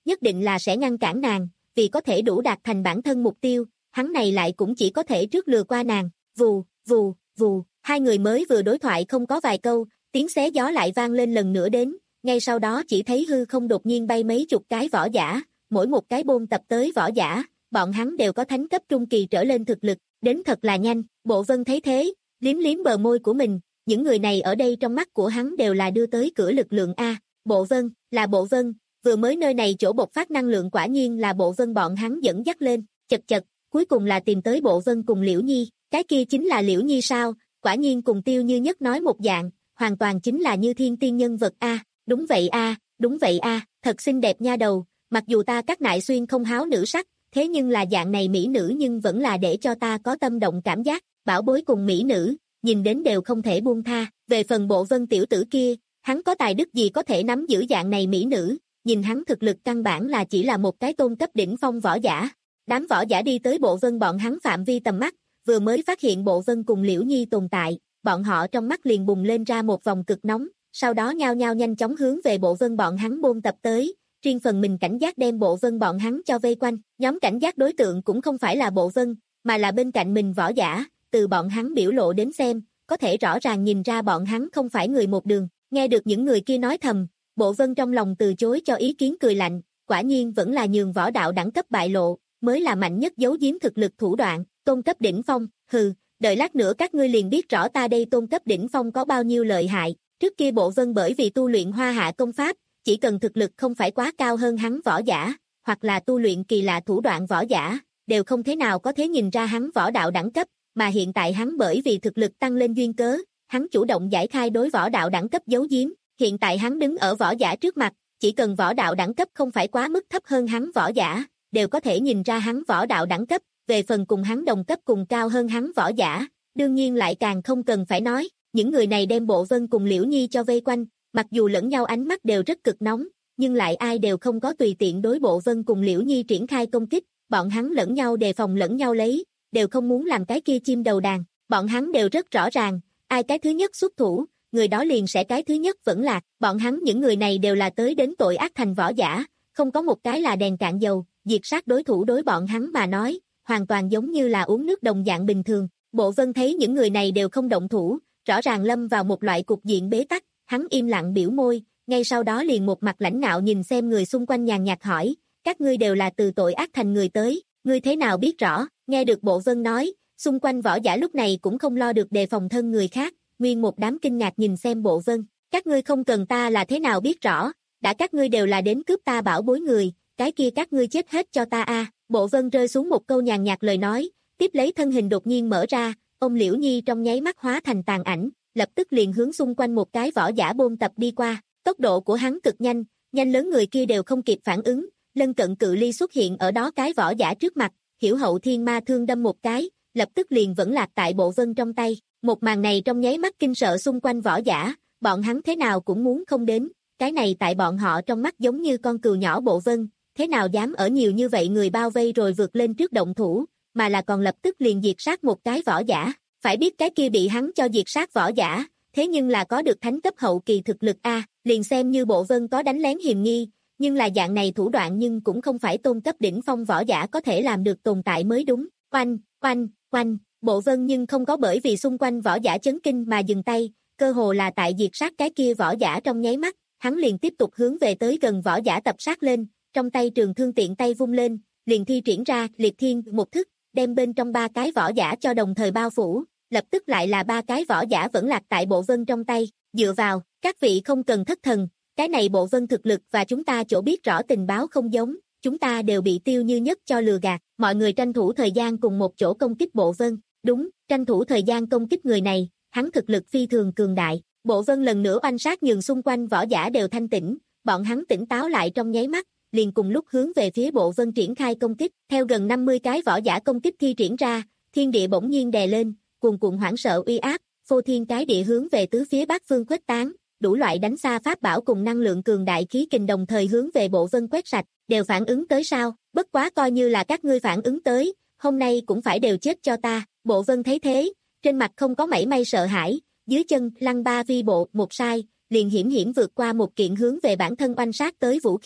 nhất định là sẽ ngăn cản nàng, vì có thể đủ đạt thành bản thân mục tiêu, hắn này lại cũng chỉ có thể trước lừa qua nàng. Vù, vù, vù, hai người mới vừa đối thoại không có vài câu, tiếng xé gió lại vang lên lần nữa đến, ngay sau đó chỉ thấy hư không đột nhiên bay mấy chục cái võ giả, mỗi một cái bôn tập tới võ giả, bọn hắn đều có thánh cấp trung kỳ trở lên thực lực, đến thật là nhanh. Bộ Vân thấy thế, liếm liếm bờ môi của mình, những người này ở đây trong mắt của hắn đều là đưa tới cửa lực lượng A. Bộ Vân, là Bộ Vân, vừa mới nơi này chỗ bộc phát năng lượng quả nhiên là Bộ Vân bọn hắn dẫn dắt lên, chật chật, cuối cùng là tìm tới Bộ Vân cùng Liễu Nhi, cái kia chính là Liễu Nhi sao, quả nhiên cùng Tiêu Như Nhất nói một dạng, hoàn toàn chính là như thiên tiên nhân vật A, đúng vậy A, đúng vậy A, thật xinh đẹp nha đầu, mặc dù ta các nại xuyên không háo nữ sắc, thế nhưng là dạng này mỹ nữ nhưng vẫn là để cho ta có tâm động cảm giác, bảo bối cùng mỹ nữ, nhìn đến đều không thể buông tha, về phần Bộ Vân tiểu tử kia, hắn có tài đức gì có thể nắm giữ dạng này mỹ nữ, nhìn hắn thực lực căn bản là chỉ là một cái tôn cấp đỉnh phong võ giả. Đám võ giả đi tới Bộ Vân bọn hắn phạm vi tầm mắt, vừa mới phát hiện Bộ Vân cùng Liễu Nhi tồn tại, bọn họ trong mắt liền bùng lên ra một vòng cực nóng, sau đó nhao nhao nhanh chóng hướng về Bộ Vân bọn hắn bôn tập tới, riêng phần mình cảnh giác đem Bộ Vân bọn hắn cho vây quanh, nhóm cảnh giác đối tượng cũng không phải là Bộ Vân, mà là bên cạnh mình võ giả, từ bọn hắn biểu lộ đến xem, có thể rõ ràng nhìn ra bọn hắn không phải người một đường, nghe được những người kia nói thầm, Bộ Vân trong lòng từ chối cho ý kiến cười lạnh, quả nhiên vẫn là nhường võ đạo đẳng cấp bại lộ, mới là mạnh nhất giấu giếm thực lực thủ đoạn, tôn cấp đỉnh phong, hừ, đợi lát nữa các ngươi liền biết rõ ta đây tôn cấp đỉnh phong có bao nhiêu lợi hại, trước kia Bộ Vân bởi vì tu luyện hoa hạ công pháp, chỉ cần thực lực không phải quá cao hơn hắn võ giả, hoặc là tu luyện kỳ lạ thủ đoạn võ giả, đều không thế nào có thể nhìn ra hắn võ đạo đẳng cấp, mà hiện tại hắn bởi vì thực lực tăng lên duyên cớ, hắn chủ động giải khai đối võ đạo đẳng cấp giấu giếm, hiện tại hắn đứng ở võ giả trước mặt, chỉ cần võ đạo đẳng cấp không phải quá mức thấp hơn hắn võ giả, đều có thể nhìn ra hắn võ đạo đẳng cấp, về phần cùng hắn đồng cấp cùng cao hơn hắn võ giả, đương nhiên lại càng không cần phải nói, những người này đem Bộ Vân cùng Liễu Nhi cho vây quanh, mặc dù lẫn nhau ánh mắt đều rất cực nóng, nhưng lại ai đều không có tùy tiện đối Bộ Vân cùng Liễu Nhi triển khai công kích, bọn hắn lẫn nhau đề phòng lẫn nhau lấy, đều không muốn làm cái kia chim đầu đàn, bọn hắn đều rất rõ ràng, ai cái thứ nhất xuất thủ, người đó liền sẽ cái thứ nhất vẫn lạc, bọn hắn những người này đều là tới đến tội ác thành võ giả, không có một cái là đèn cạn dầu, diệt sát đối thủ đối bọn hắn mà nói, hoàn toàn giống như là uống nước đồng dạng bình thường. Bộ Vân thấy những người này đều không động thủ, rõ ràng lâm vào một loại cục diện bế tắc, hắn im lặng biểu môi, ngay sau đó liền một mặt lãnh ngạo nhìn xem người xung quanh nhàn nhạt hỏi, các ngươi đều là từ tội ác thành người tới, ngươi thế nào biết rõ, nghe được Bộ Vân nói, xung quanh võ giả lúc này cũng không lo được đề phòng thân người khác, nguyên một đám kinh ngạc nhìn xem Bộ Vân, các ngươi không cần ta là thế nào biết rõ, đã các ngươi đều là đến cướp ta bảo bối người, cái kia các ngươi chết hết cho ta a. Bộ Vân rơi xuống một câu nhàn nhạt lời nói, tiếp lấy thân hình đột nhiên mở ra, ông Liễu Nhi trong nháy mắt hóa thành tàn ảnh, lập tức liền hướng xung quanh một cái võ giả bôn tập đi qua, tốc độ của hắn cực nhanh, nhanh lớn người kia đều không kịp phản ứng, lân cận cự ly xuất hiện ở đó cái võ giả trước mặt, Hiểu Hậu Thiên Ma thương đâm một cái, lập tức liền vẫn lạc tại Bộ Vân trong tay, một màn này trong nháy mắt kinh sợ xung quanh võ giả, bọn hắn thế nào cũng muốn không đến, cái này tại bọn họ trong mắt giống như con cừu nhỏ Bộ Vân, thế nào dám ở nhiều như vậy người bao vây rồi vượt lên trước động thủ, mà là còn lập tức liền diệt sát một cái võ giả, phải biết cái kia bị hắn cho diệt sát võ giả, thế nhưng là có được thánh cấp hậu kỳ thực lực a, liền xem như Bộ Vân có đánh lén hiềm nghi, nhưng là dạng này thủ đoạn nhưng cũng không phải tôn cấp đỉnh phong võ giả có thể làm được tồn tại mới đúng, oanh, oanh, oanh, Bộ Vân nhưng không có bởi vì xung quanh võ giả chấn kinh mà dừng tay, cơ hồ là tại diệt sát cái kia võ giả trong nháy mắt, hắn liền tiếp tục hướng về tới gần võ giả tập sát lên, trong tay trường thương tiện tay vung lên, liền thi triển ra liệt thiên một thức, đem bên trong ba cái võ giả cho đồng thời bao phủ, lập tức lại là ba cái võ giả vẫn lạc tại Bộ Vân trong tay, dựa vào, các vị không cần thất thần, cái này Bộ Vân thực lực và chúng ta chỗ biết rõ tình báo không giống, chúng ta đều bị Tiêu Như Nhất cho lừa gạt, mọi người tranh thủ thời gian cùng một chỗ công kích Bộ Vân, đúng, tranh thủ thời gian công kích người này, hắn thực lực phi thường cường đại, Bộ Vân lần nữa oanh sát nhường xung quanh võ giả đều thanh tĩnh, bọn hắn tỉnh táo lại trong nháy mắt, liền cùng lúc hướng về phía Bộ Vân triển khai công kích, theo gần năm mươi cái võ giả công kích thi triển ra, thiên địa bỗng nhiên đè lên, cuồn cuộn hoảng sợ uy áp, phô thiên cái địa hướng về tứ phía bát phương khuếch tán, đủ loại đánh xa pháp bảo cùng năng lượng cường đại khí kình đồng thời hướng về Bộ Vân quét sạch, đều phản ứng tới sao, bất quá coi như là các ngươi phản ứng tới, hôm nay cũng phải đều chết cho ta, Bộ Vân thấy thế, trên mặt không có mảy may sợ hãi, dưới chân lăng ba vi bộ một sai, liền hiểm hiểm vượt qua một kiện hướng về bản thân oanh sát tới vũ khí,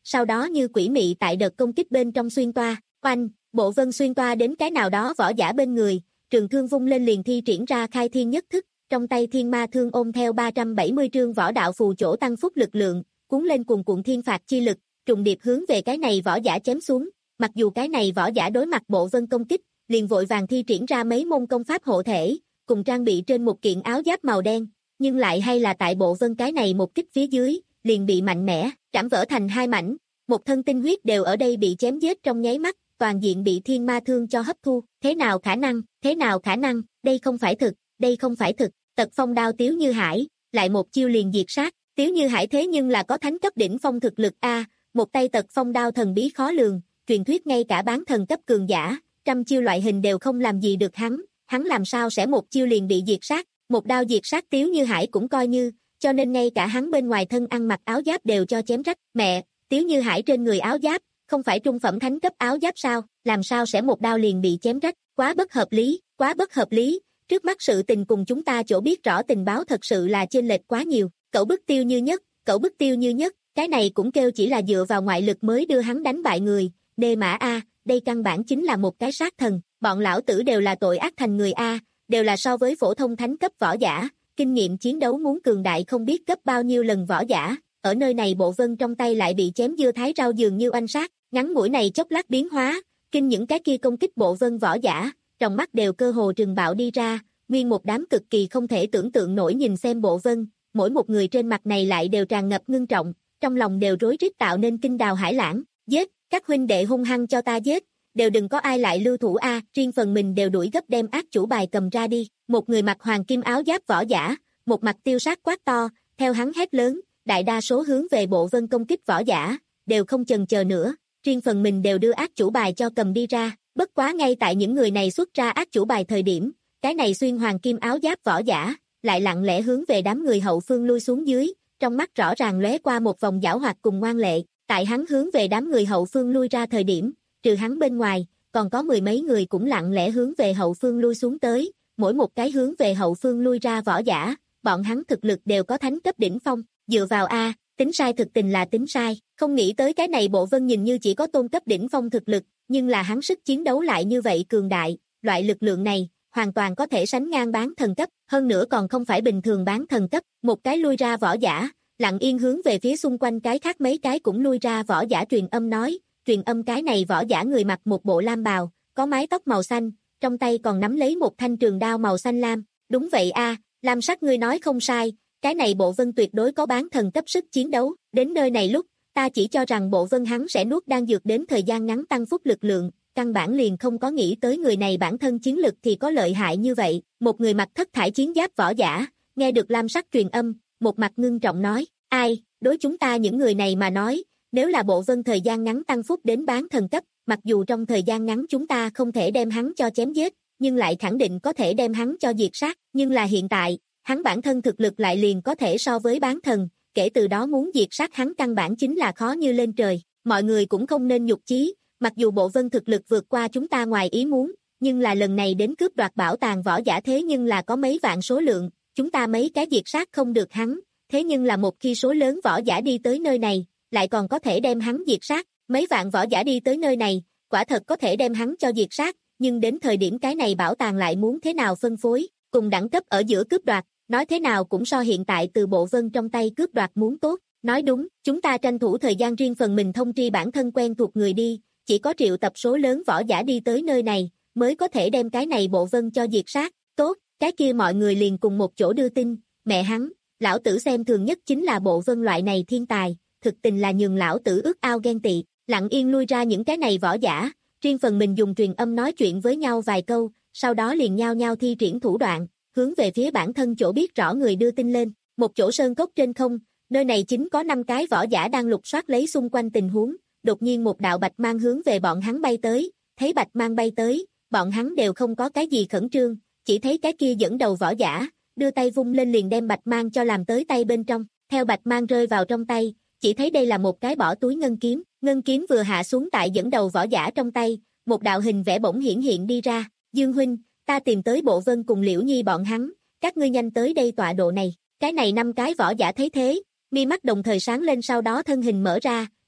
sau đó như quỷ mị tại đợt công kích bên trong xuyên toa, oanh, bộ vân xuyên toa đến cái nào đó võ giả bên người, trường thương vung lên liền thi triển ra khai thiên nhất thức, trong tay thiên ma thương ôm theo ba trăm bảy mươi trương võ đạo phù chỗ tăng phúc lực lượng, cuốn lên cuồn cuộn thiên phạt chi lực, trùng điệp hướng về cái này võ giả chém xuống, mặc dù cái này võ giả đối mặt bộ vân công kích, liền vội vàng thi triển ra mấy môn công pháp hộ thể, cùng trang bị trên một kiện áo giáp màu đen, nhưng lại hay là tại bộ vân cái này một kích phía dưới, liền bị mạnh mẽ, trảm vỡ thành hai mảnh, một thân tinh huyết đều ở đây bị chém giết trong nháy mắt, toàn diện bị thiên ma thương cho hấp thu, thế nào khả năng, thế nào khả năng, đây không phải thực, đây không phải thực, tật phong đao Tiếu Như Hải, lại một chiêu liền diệt sát, Tiếu Như Hải thế nhưng là có thánh cấp đỉnh phong thực lực a, một tay tật phong đao thần bí khó lường, truyền thuyết ngay cả bán thần cấp cường giả, trăm chiêu loại hình đều không làm gì được hắn, hắn làm sao sẽ một chiêu liền bị diệt sát, một đao diệt sát Tiếu Như Hải cũng coi như, cho nên ngay cả hắn bên ngoài thân ăn mặc áo giáp đều cho chém rách, mẹ, Tiếu Như Hải trên người áo giáp, không phải trung phẩm thánh cấp áo giáp sao, làm sao sẽ một đao liền bị chém rách, quá bất hợp lý, quá bất hợp lý, trước mắt sự tình cùng chúng ta chỗ biết rõ tình báo thật sự là chênh lệch quá nhiều, cậu bức Tiêu Như Nhất, cậu bức Tiêu Như Nhất, cái này cũng kêu chỉ là dựa vào ngoại lực mới đưa hắn đánh bại người, Đê Mã A, đây căn bản chính là một cái sát thần, bọn lão tử đều là tội ác thành người A, đều là so với phổ thông thánh cấp võ giả, kinh nghiệm chiến đấu muốn cường đại không biết gấp bao nhiêu lần võ giả, ở nơi này bộ vân trong tay lại bị chém dưa thái rau dường như oanh sát, ngắn ngủi này chốc lát biến hóa, kinh những cái kia công kích bộ vân võ giả, trong mắt đều cơ hồ trừng bạo đi ra, nguyên một đám cực kỳ không thể tưởng tượng nổi nhìn xem bộ vân, mỗi một người trên mặt này lại đều tràn ngập ngưng trọng, trong lòng đều rối rít tạo nên kinh đào hải lãng, giết, các huynh đệ hung hăng cho ta giết, đều đừng có ai lại lưu thủ a, riêng phần mình đều đuổi gấp đem ác chủ bài cầm ra đi, một người mặc hoàng kim áo giáp võ giả, một mặt tiêu sát quát to, theo hắn hét lớn, đại đa số hướng về bộ vân công kích võ giả, đều không chần chờ nữa, riêng phần mình đều đưa ác chủ bài cho cầm đi ra, bất quá ngay tại những người này xuất ra ác chủ bài thời điểm, cái này xuyên hoàng kim áo giáp võ giả, lại lặng lẽ hướng về đám người hậu phương lui xuống dưới, trong mắt rõ ràng lóe qua một vòng giảo hoạt cùng ngoan lệ, tại hắn hướng về đám người hậu phương lui ra thời điểm, trừ hắn bên ngoài, còn có mười mấy người cũng lặng lẽ hướng về hậu phương lui xuống tới, mỗi một cái hướng về hậu phương lui ra võ giả, bọn hắn thực lực đều có thánh cấp đỉnh phong, dựa vào A, tính sai thực tình là tính sai, không nghĩ tới cái này bộ vân nhìn như chỉ có tôn cấp đỉnh phong thực lực, nhưng là hắn sức chiến đấu lại như vậy cường đại, loại lực lượng này, hoàn toàn có thể sánh ngang bán thần cấp, hơn nữa còn không phải bình thường bán thần cấp, một cái lui ra võ giả, lặng yên hướng về phía xung quanh cái khác mấy cái cũng lui ra võ giả truyền âm nói, truyền âm cái này võ giả người mặc một bộ lam bào, có mái tóc màu xanh, trong tay còn nắm lấy một thanh trường đao màu xanh lam, đúng vậy a, lam sắc ngươi nói không sai, cái này bộ vân tuyệt đối có bán thần cấp sức chiến đấu, đến nơi này lúc, ta chỉ cho rằng bộ vân hắn sẽ nuốt đan dược đến thời gian ngắn tăng phúc lực lượng, căn bản liền không có nghĩ tới người này bản thân chiến lực thì có lợi hại như vậy, một người mặc thất thải chiến giáp võ giả, nghe được lam sắc truyền âm, một mặt ngưng trọng nói, ai, đối chúng ta những người này mà nói, nếu là bộ vân thời gian ngắn tăng phúc đến bán thần cấp, mặc dù trong thời gian ngắn chúng ta không thể đem hắn cho chém giết, nhưng lại khẳng định có thể đem hắn cho diệt sát, nhưng là hiện tại, hắn bản thân thực lực lại liền có thể so với bán thần, kể từ đó muốn diệt sát hắn căn bản chính là khó như lên trời, mọi người cũng không nên nhục chí, mặc dù bộ vân thực lực vượt qua chúng ta ngoài ý muốn, nhưng là lần này đến cướp đoạt bảo tàng võ giả thế nhưng là có mấy vạn số lượng, chúng ta mấy cái diệt sát không được hắn, thế nhưng là một khi số lớn võ giả đi tới nơi này, lại còn có thể đem hắn diệt sát, mấy vạn võ giả đi tới nơi này, quả thật có thể đem hắn cho diệt sát, nhưng đến thời điểm cái này bảo tàng lại muốn thế nào phân phối, cùng đẳng cấp ở giữa cướp đoạt, nói thế nào cũng so hiện tại từ bộ vân trong tay cướp đoạt muốn tốt, nói đúng, chúng ta tranh thủ thời gian riêng phần mình thông tri bản thân quen thuộc người đi, chỉ có triệu tập số lớn võ giả đi tới nơi này, mới có thể đem cái này bộ vân cho diệt sát, tốt, cái kia mọi người liền cùng một chỗ đưa tin, mẹ hắn, lão tử xem thường nhất chính là bộ vân loại này thiên tài, thực tình là nhường lão tử ước ao ghen tị, lặng yên lui ra những cái này võ giả, riêng phần mình dùng truyền âm nói chuyện với nhau vài câu, sau đó liền nhao nhao thi triển thủ đoạn, hướng về phía bản thân chỗ biết rõ người đưa tin lên, một chỗ sơn cốc trên không, nơi này chính có năm cái võ giả đang lục soát lấy xung quanh tình huống, đột nhiên một đạo bạch mang hướng về bọn hắn bay tới, thấy bạch mang bay tới, bọn hắn đều không có cái gì khẩn trương, chỉ thấy cái kia dẫn đầu võ giả, đưa tay vung lên liền đem bạch mang cho làm tới tay bên trong, theo bạch mang rơi vào trong tay, chỉ thấy đây là một cái bỏ túi ngân kiếm, ngân kiếm vừa hạ xuống tại dẫn đầu võ giả trong tay, một đạo hình vẽ bỗng hiển hiện đi ra, Dương huynh, ta tìm tới Bộ Vân cùng Liễu Nhi bọn hắn, các ngươi nhanh tới đây tọa độ này, cái này năm cái võ giả thấy thế, mi mắt đồng thời sáng lên sau đó thân hình mở ra,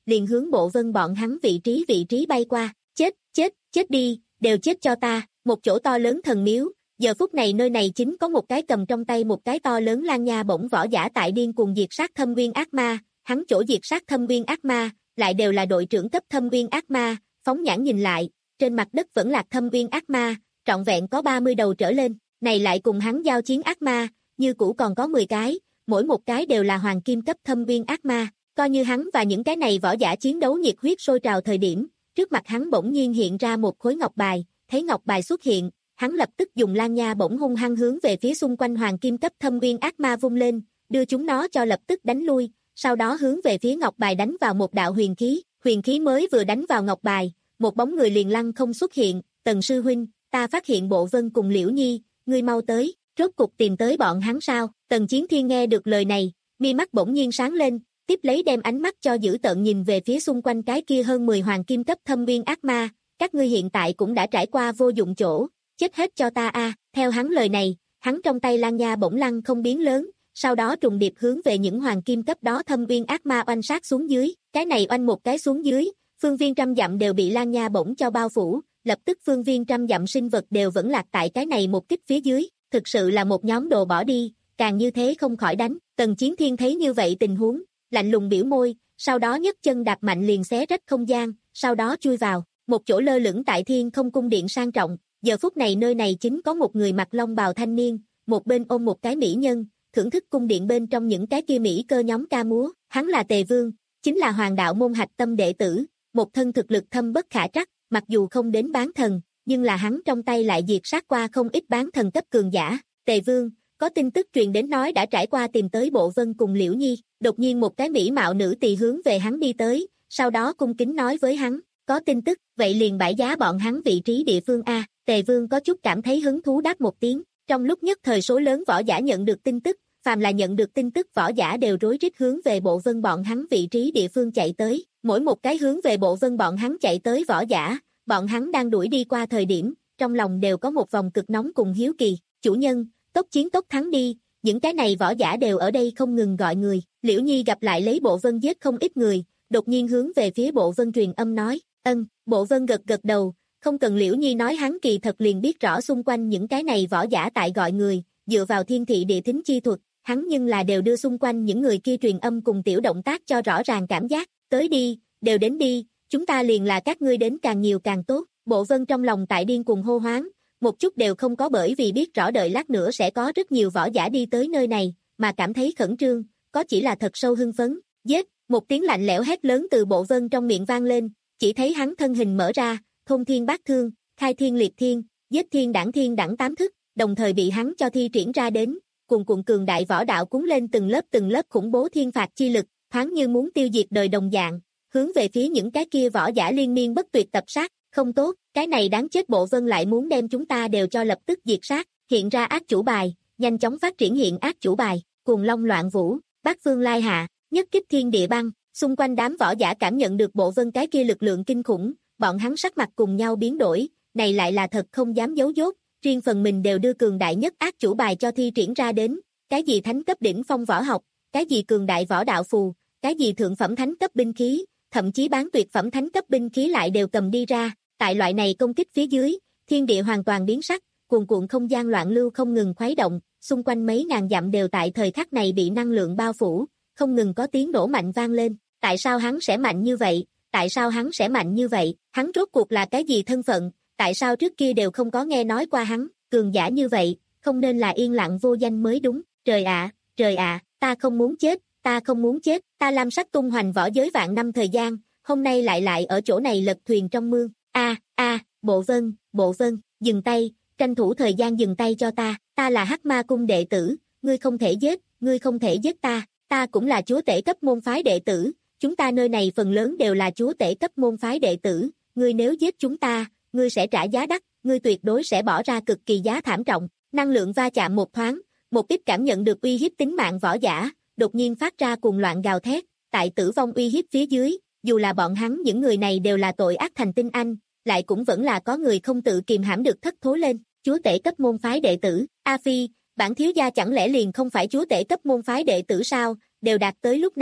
liền hướng Bộ Vân bọn hắn vị trí vị trí bay qua, chết, chết, chết đi, đều chết cho ta, một chỗ to lớn thần miếu, giờ phút này nơi này chính có một cái cầm trong tay một cái to lớn lan nha bổng võ giả tại điên cuồng diệt sát thâm nguyên ác ma, hắn chỗ diệt sát thâm nguyên ác ma, lại đều là đội trưởng cấp thâm nguyên ác ma, phóng nhãn nhìn lại, trên mặt đất vẫn lạc thâm nguyên ác ma, trọn vẹn có ba mươi đầu trở lên, này lại cùng hắn giao chiến ác ma, như cũ còn có mười cái, mỗi một cái đều là hoàng kim cấp thâm nguyên ác ma, coi như hắn và những cái này võ giả chiến đấu nhiệt huyết sôi trào thời điểm, trước mặt hắn bỗng nhiên hiện ra một khối ngọc bài, thấy ngọc bài xuất hiện, hắn lập tức dùng lan nha bổng hung hăng hướng về phía xung quanh hoàng kim cấp thâm nguyên ác ma vung lên, đưa chúng nó cho lập tức đánh lui, sau đó hướng về phía ngọc bài đánh vào một đạo huyền khí, huyền khí mới vừa đánh vào ngọc bài, một bóng người liền lăng không xuất hiện, Tần sư huynh, ta phát hiện Bộ Vân cùng Liễu Nhi, ngươi mau tới, rốt cục tìm tới bọn hắn sao? Tần Chiến Thiên nghe được lời này, mi mắt bỗng nhiên sáng lên, tiếp lấy đem ánh mắt cho giữ tợn nhìn về phía xung quanh cái kia hơn mười hoàng kim cấp thâm nguyên ác ma, các ngươi hiện tại cũng đã trải qua vô dụng chỗ, chết hết cho ta a. Theo hắn lời này, hắn trong tay lan nha bỗng lăng không biến lớn, sau đó trùng điệp hướng về những hoàng kim cấp đó thâm nguyên ác ma oanh sát xuống dưới, cái này oanh một cái xuống dưới, phương viên trăm dặm đều bị lan nha bổng cho bao phủ, lập tức phương viên trăm dặm sinh vật đều vẫn lạc tại cái này một kích phía dưới, thực sự là một nhóm đồ bỏ đi, càng như thế không khỏi đánh. Tần Chiến Thiên thấy như vậy tình huống, lạnh lùng biểu môi, sau đó nhấc chân đạp mạnh liền xé rách không gian, sau đó chui vào một chỗ lơ lửng tại thiên không cung điện sang trọng. Giờ phút này nơi này chính có một người mặc long bào thanh niên, một bên ôm một cái mỹ nhân, thưởng thức cung điện bên trong những cái kia mỹ cơ nhóm ca múa. Hắn là Tề Vương, chính là Hoàng đạo môn hạch tâm đệ tử, một thân thực lực thâm bất khả trắc, mặc dù không đến bán thần, nhưng là hắn trong tay lại diệt sát qua không ít bán thần cấp cường giả. Tề Vương, có tin tức truyền đến nói đã trải qua tìm tới Bộ Vân cùng Liễu Nhi, đột nhiên một cái mỹ mạo nữ tỳ hướng về hắn đi tới, sau đó cung kính nói với hắn, có tin tức, vậy liền bãi giá bọn hắn vị trí địa phương A. Tề Vương có chút cảm thấy hứng thú đáp một tiếng, trong lúc nhất thời số lớn võ giả nhận được tin tức, phàm là nhận được tin tức võ giả đều rối rít hướng về Bộ Vân bọn hắn vị trí địa phương chạy tới, mỗi một cái hướng về Bộ Vân bọn hắn chạy tới võ giả, bọn hắn đang đuổi đi qua thời điểm, trong lòng đều có một vòng cực nóng cùng hiếu kỳ, chủ nhân, tốc chiến tốc thắng đi, những cái này võ giả đều ở đây không ngừng gọi người. Liễu Nhi gặp lại lấy Bộ Vân giết không ít người, đột nhiên hướng về phía Bộ Vân truyền âm nói, ân. Bộ Vân gật gật đầu, không cần Liễu Nhi nói hắn kỳ thật liền biết rõ xung quanh những cái này võ giả tại gọi người, dựa vào thiên thị địa thính chi thuật, hắn nhưng là đều đưa xung quanh những người kia truyền âm cùng tiểu động tác cho rõ ràng cảm giác, tới đi, đều đến đi, chúng ta liền là các ngươi đến càng nhiều càng tốt. Bộ Vân trong lòng tại điên cuồng hô hoáng, một chút đều không có bởi vì biết rõ đợi lát nữa sẽ có rất nhiều võ giả đi tới nơi này, mà cảm thấy khẩn trương, có chỉ là thật sâu hưng phấn. Giết, một tiếng lạnh lẽo hét lớn từ Bộ Vân trong miệng vang lên, chỉ thấy hắn thân hình mở ra, thôn thiên bát thương, khai thiên liệt thiên, giết thiên đẳng thiên đẳng tám thức, đồng thời bị hắn cho thi triển ra đến, cuồn cuộn cường đại võ đạo cuốn lên từng lớp từng lớp khủng bố thiên phạt chi lực, thoáng như muốn tiêu diệt đời đồng dạng, hướng về phía những cái kia võ giả liên miên bất tuyệt tập sát. Không tốt, cái này đáng chết, Bộ Vân lại muốn đem chúng ta đều cho lập tức diệt sát. Hiện ra ác chủ bài, nhanh chóng phát triển hiện ác chủ bài, cuồng long loạn vũ, bát phương lai hạ, nhất kích thiên địa băng. Xung quanh đám võ giả cảm nhận được Bộ Vân cái kia lực lượng kinh khủng, bọn hắn sắc mặt cùng nhau biến đổi, này lại là thật không dám giấu dốt, riêng phần mình đều đưa cường đại nhất ác chủ bài cho thi triển ra đến, cái gì thánh cấp đỉnh phong võ học, cái gì cường đại võ đạo phù, cái gì thượng phẩm thánh cấp binh khí, thậm chí bán tuyệt phẩm thánh cấp binh khí lại đều cầm đi ra. Tại loại này công kích phía dưới, thiên địa hoàn toàn biến sắc, cuồn cuộn không gian loạn lưu không ngừng khuấy động, xung quanh mấy ngàn dặm đều tại thời khắc này bị năng lượng bao phủ, không ngừng có tiếng nổ mạnh vang lên. Tại sao hắn sẽ mạnh như vậy? Tại sao hắn sẽ mạnh như vậy? Hắn rốt cuộc là cái gì thân phận? Tại sao trước kia đều không có nghe nói qua hắn? Cường giả như vậy, không nên là yên lặng vô danh mới đúng. Trời ạ, trời ạ, ta không muốn chết, ta không muốn chết, ta lam sắc tung hoành võ giới vạn năm thời gian, hôm nay lại lại ở chỗ này lật thuyền trong mương. A, a, Bộ Vân, Bộ Vân, dừng tay, tranh thủ thời gian dừng tay cho ta, ta là Hắc Ma cung đệ tử, ngươi không thể giết, ngươi không thể giết ta, ta cũng là chúa tể cấp môn phái đệ tử, chúng ta nơi này phần lớn đều là chúa tể cấp môn phái đệ tử, ngươi nếu giết chúng ta, ngươi sẽ trả giá đắt, ngươi tuyệt đối sẽ bỏ ra cực kỳ giá thảm trọng. Năng lượng va chạm một thoáng, một ít cảm nhận được uy hiếp tính mạng võ giả, đột nhiên phát ra cuồng loạn gào thét, tại tử vong uy hiếp phía dưới, dù là bọn hắn những người này đều là tội ác thành tinh anh, lại cũng vẫn là có người không tự kìm hãm được thất thố lên. Chúa tể cấp môn phái đệ tử, A Phi, bản thiếu gia chẳng lẽ liền không phải chúa tể cấp môn phái đệ tử sao? Đều đạt tới lúc này,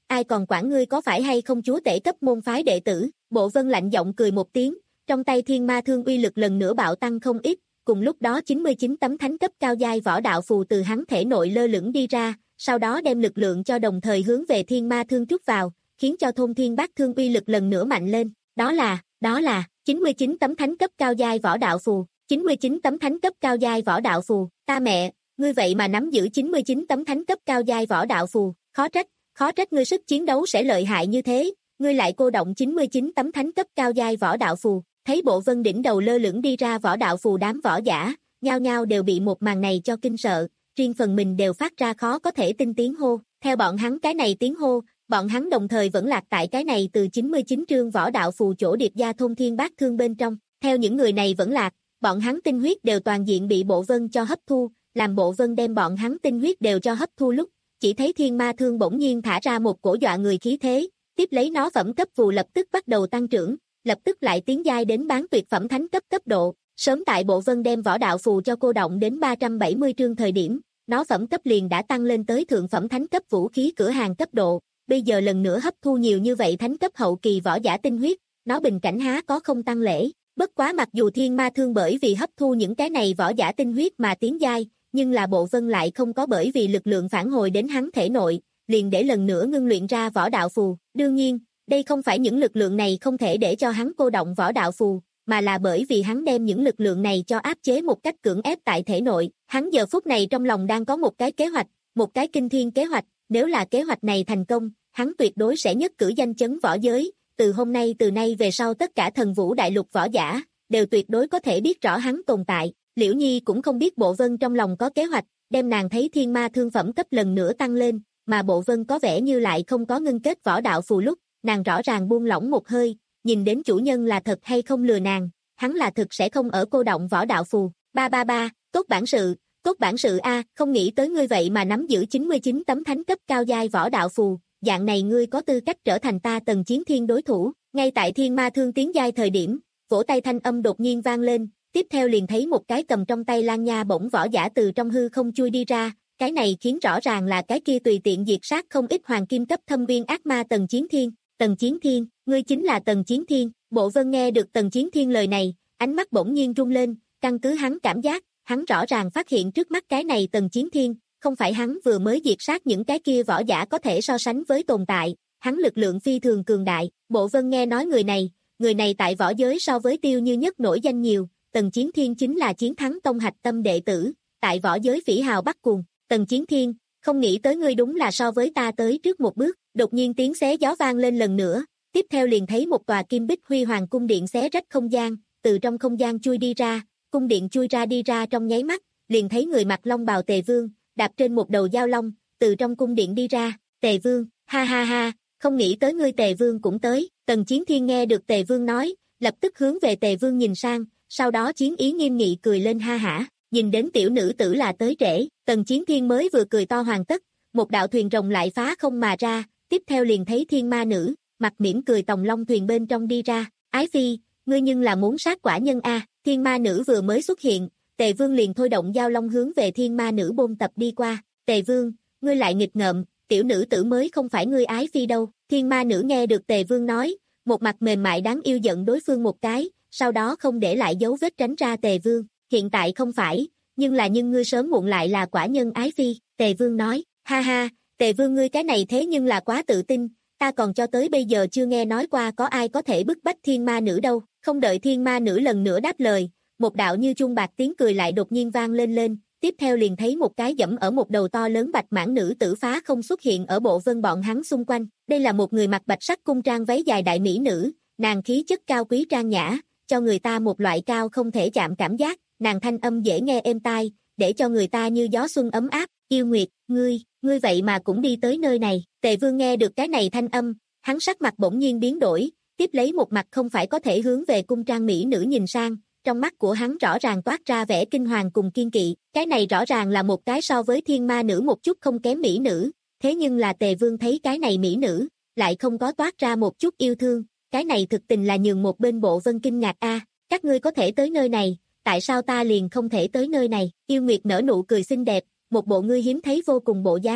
ai còn quản ngươi có phải hay không chúa tể cấp môn phái đệ tử, Bộ Vân lạnh giọng cười một tiếng, trong tay thiên ma thương uy lực lần nữa bạo tăng không ít, cùng lúc đó chín mươi chín tấm thánh cấp cao giai võ đạo phù từ hắn thể nội lơ lửng đi ra, sau đó đem lực lượng cho đồng thời hướng về thiên ma thương trút vào, khiến cho thôn thiên bát thương uy lực lần nữa mạnh lên, đó là, đó là, chín mươi chín tấm thánh cấp cao giai võ đạo phù, chín mươi chín tấm thánh cấp cao giai võ đạo phù, ta mẹ, ngươi vậy mà nắm giữ chín mươi chín tấm thánh cấp cao giai võ đạo phù, khó trách, khó trách ngươi sức chiến đấu sẽ lợi hại như thế, ngươi lại cô động chín mươi chín tấm thánh cấp cao giai võ đạo phù, thấy Bộ Vân đỉnh đầu lơ lửng đi ra võ đạo phù đám võ giả, nhao nhao đều bị một màn này cho kinh sợ, riêng phần mình đều phát ra khó có thể tin tiếng hô, theo bọn hắn cái này tiếng hô, bọn hắn đồng thời vẫn lạc tại cái này từ chín mươi chín trương võ đạo phù chỗ điệp gia thôn thiên bát thương bên trong, theo những người này vẫn lạc, bọn hắn tinh huyết đều toàn diện bị Bộ Vân cho hấp thu, làm Bộ Vân đem bọn hắn tinh huyết đều cho hấp thu lúc, chỉ thấy thiên ma thương bỗng nhiên thả ra một cổ dọa người khí thế, tiếp lấy nó phẩm cấp phù lập tức bắt đầu tăng trưởng, lập tức lại tiến giai đến bán tuyệt phẩm thánh cấp cấp độ, sớm tại Bộ Vân đem võ đạo phù cho cô động đến ba trăm bảy mươi trương thời điểm, nó phẩm cấp liền đã tăng lên tới thượng phẩm thánh cấp vũ khí cửa hàng cấp độ, bây giờ lần nữa hấp thu nhiều như vậy thánh cấp hậu kỳ võ giả tinh huyết, nó bình cảnh há có không tăng lễ, bất quá mặc dù thiên ma thương bởi vì hấp thu những cái này võ giả tinh huyết mà tiến giai, nhưng là Bộ Vân lại không có bởi vì lực lượng phản hồi đến hắn thể nội, liền để lần nữa ngưng luyện ra võ đạo phù, đương nhiên, đây không phải những lực lượng này không thể để cho hắn cô động võ đạo phù, mà là bởi vì hắn đem những lực lượng này cho áp chế một cách cưỡng ép tại thể nội, hắn giờ phút này trong lòng đang có một cái kế hoạch, một cái kinh thiên kế hoạch, nếu là kế hoạch này thành công, hắn tuyệt đối sẽ nhất cử danh chấn võ giới, từ hôm nay từ nay về sau tất cả thần vũ đại lục võ giả, đều tuyệt đối có thể biết rõ hắn tồn tại, Liễu Nhi cũng không biết Bộ Vân trong lòng có kế hoạch, đem nàng thấy thiên ma thương phẩm cấp lần nữa tăng lên, mà Bộ Vân có vẻ như lại không có ngưng kết võ đạo phù lúc, nàng rõ ràng buông lỏng một hơi, nhìn đến chủ nhân là thật hay không lừa nàng, hắn là thực sẽ không ở cô động võ đạo phù, ba ba ba, tốt bản sự, tốt bản sự a, không nghĩ tới ngươi vậy mà nắm giữ chín mươi chín tấm thánh cấp cao giai võ đạo phù, dạng này ngươi có tư cách trở thành ta Tần Chiến Thiên đối thủ, ngay tại thiên ma thương tiến giai thời điểm, vỗ tay thanh âm đột nhiên vang lên, tiếp theo liền thấy một cái cầm trong tay lan nha bổng võ giả từ trong hư không chui đi ra, cái này khiến rõ ràng là cái kia tùy tiện diệt sát không ít hoàng kim cấp thâm viên ác ma Tần Chiến Thiên, Tần Chiến Thiên, ngươi chính là Tần Chiến Thiên, Bộ Vân nghe được Tần Chiến Thiên lời này, ánh mắt bỗng nhiên rung lên, căn cứ hắn cảm giác, hắn rõ ràng phát hiện trước mắt cái này Tần Chiến Thiên, không phải hắn vừa mới diệt sát những cái kia võ giả có thể so sánh với tồn tại, hắn lực lượng phi thường cường đại, Bộ Vân nghe nói người này, người này tại võ giới so với Tiêu Như Nhất nổi danh nhiều, Tần Chiến Thiên chính là chiến thắng tông hạch tâm đệ tử, tại võ giới phỉ hào bắt cuồng, Tần Chiến Thiên, không nghĩ tới ngươi đúng là so với ta tới trước một bước, đột nhiên tiếng xé gió vang lên lần nữa, tiếp theo liền thấy một tòa kim bích huy hoàng cung điện xé rách không gian, từ trong không gian chui đi ra, cung điện chui ra đi ra trong nháy mắt, liền thấy người mặc long bào Tề Vương, đạp trên một đầu dao long, từ trong cung điện đi ra, Tề Vương, ha ha ha, không nghĩ tới ngươi Tề Vương cũng tới, Tần Chiến Thiên nghe được Tề Vương nói, lập tức hướng về Tề Vương nhìn sang, sau đó chiến ý nghiêm nghị cười lên ha hả, nhìn đến tiểu nữ tử là tới trễ, Tần Chiến Thiên mới vừa cười to hoàn tất, một đạo thuyền rồng lại phá không mà ra, tiếp theo liền thấy thiên ma nữ, mặt mỉm cười tòng long thuyền bên trong đi ra, ái phi, ngươi nhưng là muốn sát quả nhân a, thiên ma nữ vừa mới xuất hiện, Tề Vương liền thôi động giao long hướng về thiên ma nữ bôn tập đi qua, Tề Vương, ngươi lại nghịch ngợm, tiểu nữ tử mới không phải ngươi ái phi đâu, thiên ma nữ nghe được Tề Vương nói, một mặt mềm mại đáng yêu giận đối phương một cái, sau đó không để lại dấu vết tránh ra Tề Vương, hiện tại không phải, nhưng là nhưng ngươi sớm muộn lại là quả nhân ái phi, Tề Vương nói, ha ha, Tề Vương ngươi cái này thế nhưng là quá tự tin, ta còn cho tới bây giờ chưa nghe nói qua có ai có thể bức bách thiên ma nữ đâu, không đợi thiên ma nữ lần nữa đáp lời, một đạo như chuông bạc tiếng cười lại đột nhiên vang lên lên, tiếp theo liền thấy một cái dẫm ở một đầu to lớn bạch mãng nữ tử phá không xuất hiện ở Bộ Vân bọn hắn xung quanh, đây là một người mặc bạch sắc cung trang váy dài đại mỹ nữ, nàng khí chất cao quý trang nhã, cho người ta một loại cao không thể chạm cảm giác, nàng thanh âm dễ nghe êm tai, để cho người ta như gió xuân ấm áp, yêu nguyệt, ngươi, ngươi vậy mà cũng đi tới nơi này, Tề Vương nghe được cái này thanh âm, hắn sắc mặt bỗng nhiên biến đổi, tiếp lấy một mặt không phải có thể hướng về cung trang mỹ nữ nhìn sang, trong mắt của hắn rõ ràng toát ra vẻ kinh hoàng cùng kiên kỵ, cái này rõ ràng là một cái so với thiên ma nữ một chút không kém mỹ nữ, thế nhưng là Tề Vương thấy cái này mỹ nữ, lại không có toát ra một chút yêu thương, cái này thực tình là nhường một bên Bộ Vân kinh ngạc a, các ngươi có thể tới nơi này, tại sao ta liền không thể tới nơi này, yêu nguyệt nở nụ cười xinh đẹp, một bộ ngươi hiếm thấy vô cùng bộ dáng,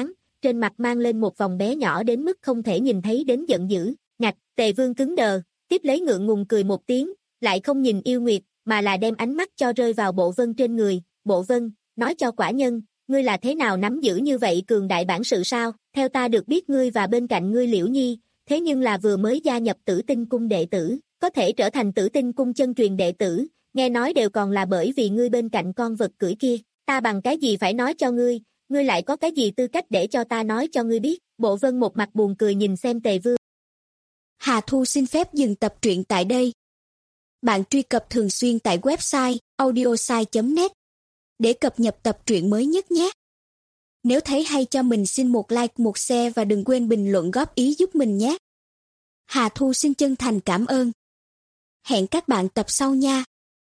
trên mặt mang lên một vòng bé nhỏ đến mức không thể nhìn thấy đến giận dữ. Ngạch, Tề Vương cứng đờ, tiếp lấy ngượng ngùng cười một tiếng, lại không nhìn Yêu Nguyệt, mà là đem ánh mắt cho rơi vào Bộ Vân trên người. Bộ Vân, nói cho quả nhân, ngươi là thế nào nắm giữ như vậy cường đại bản sự sao? Theo ta được biết ngươi và bên cạnh ngươi Liễu Nhi, thế nhưng là vừa mới gia nhập Tử Tinh Cung đệ tử, có thể trở thành Tử Tinh Cung chân truyền đệ tử, nghe nói đều còn là bởi vì ngươi bên cạnh con vật cưỡi kia. Ta bằng cái gì phải nói cho ngươi, ngươi lại có cái gì tư cách để cho ta nói cho ngươi biết? Bộ Vân một mặt buồn cười nhìn xem Tề Vương. Hà Thu xin phép dừng tập truyện tại đây. Bạn truy cập thường xuyên tại website audiosai chấm net để cập nhật tập truyện mới nhất nhé. Nếu thấy hay cho mình xin một like, một share và đừng quên bình luận góp ý giúp mình nhé. Hà Thu xin chân thành cảm ơn. Hẹn các bạn tập sau nha.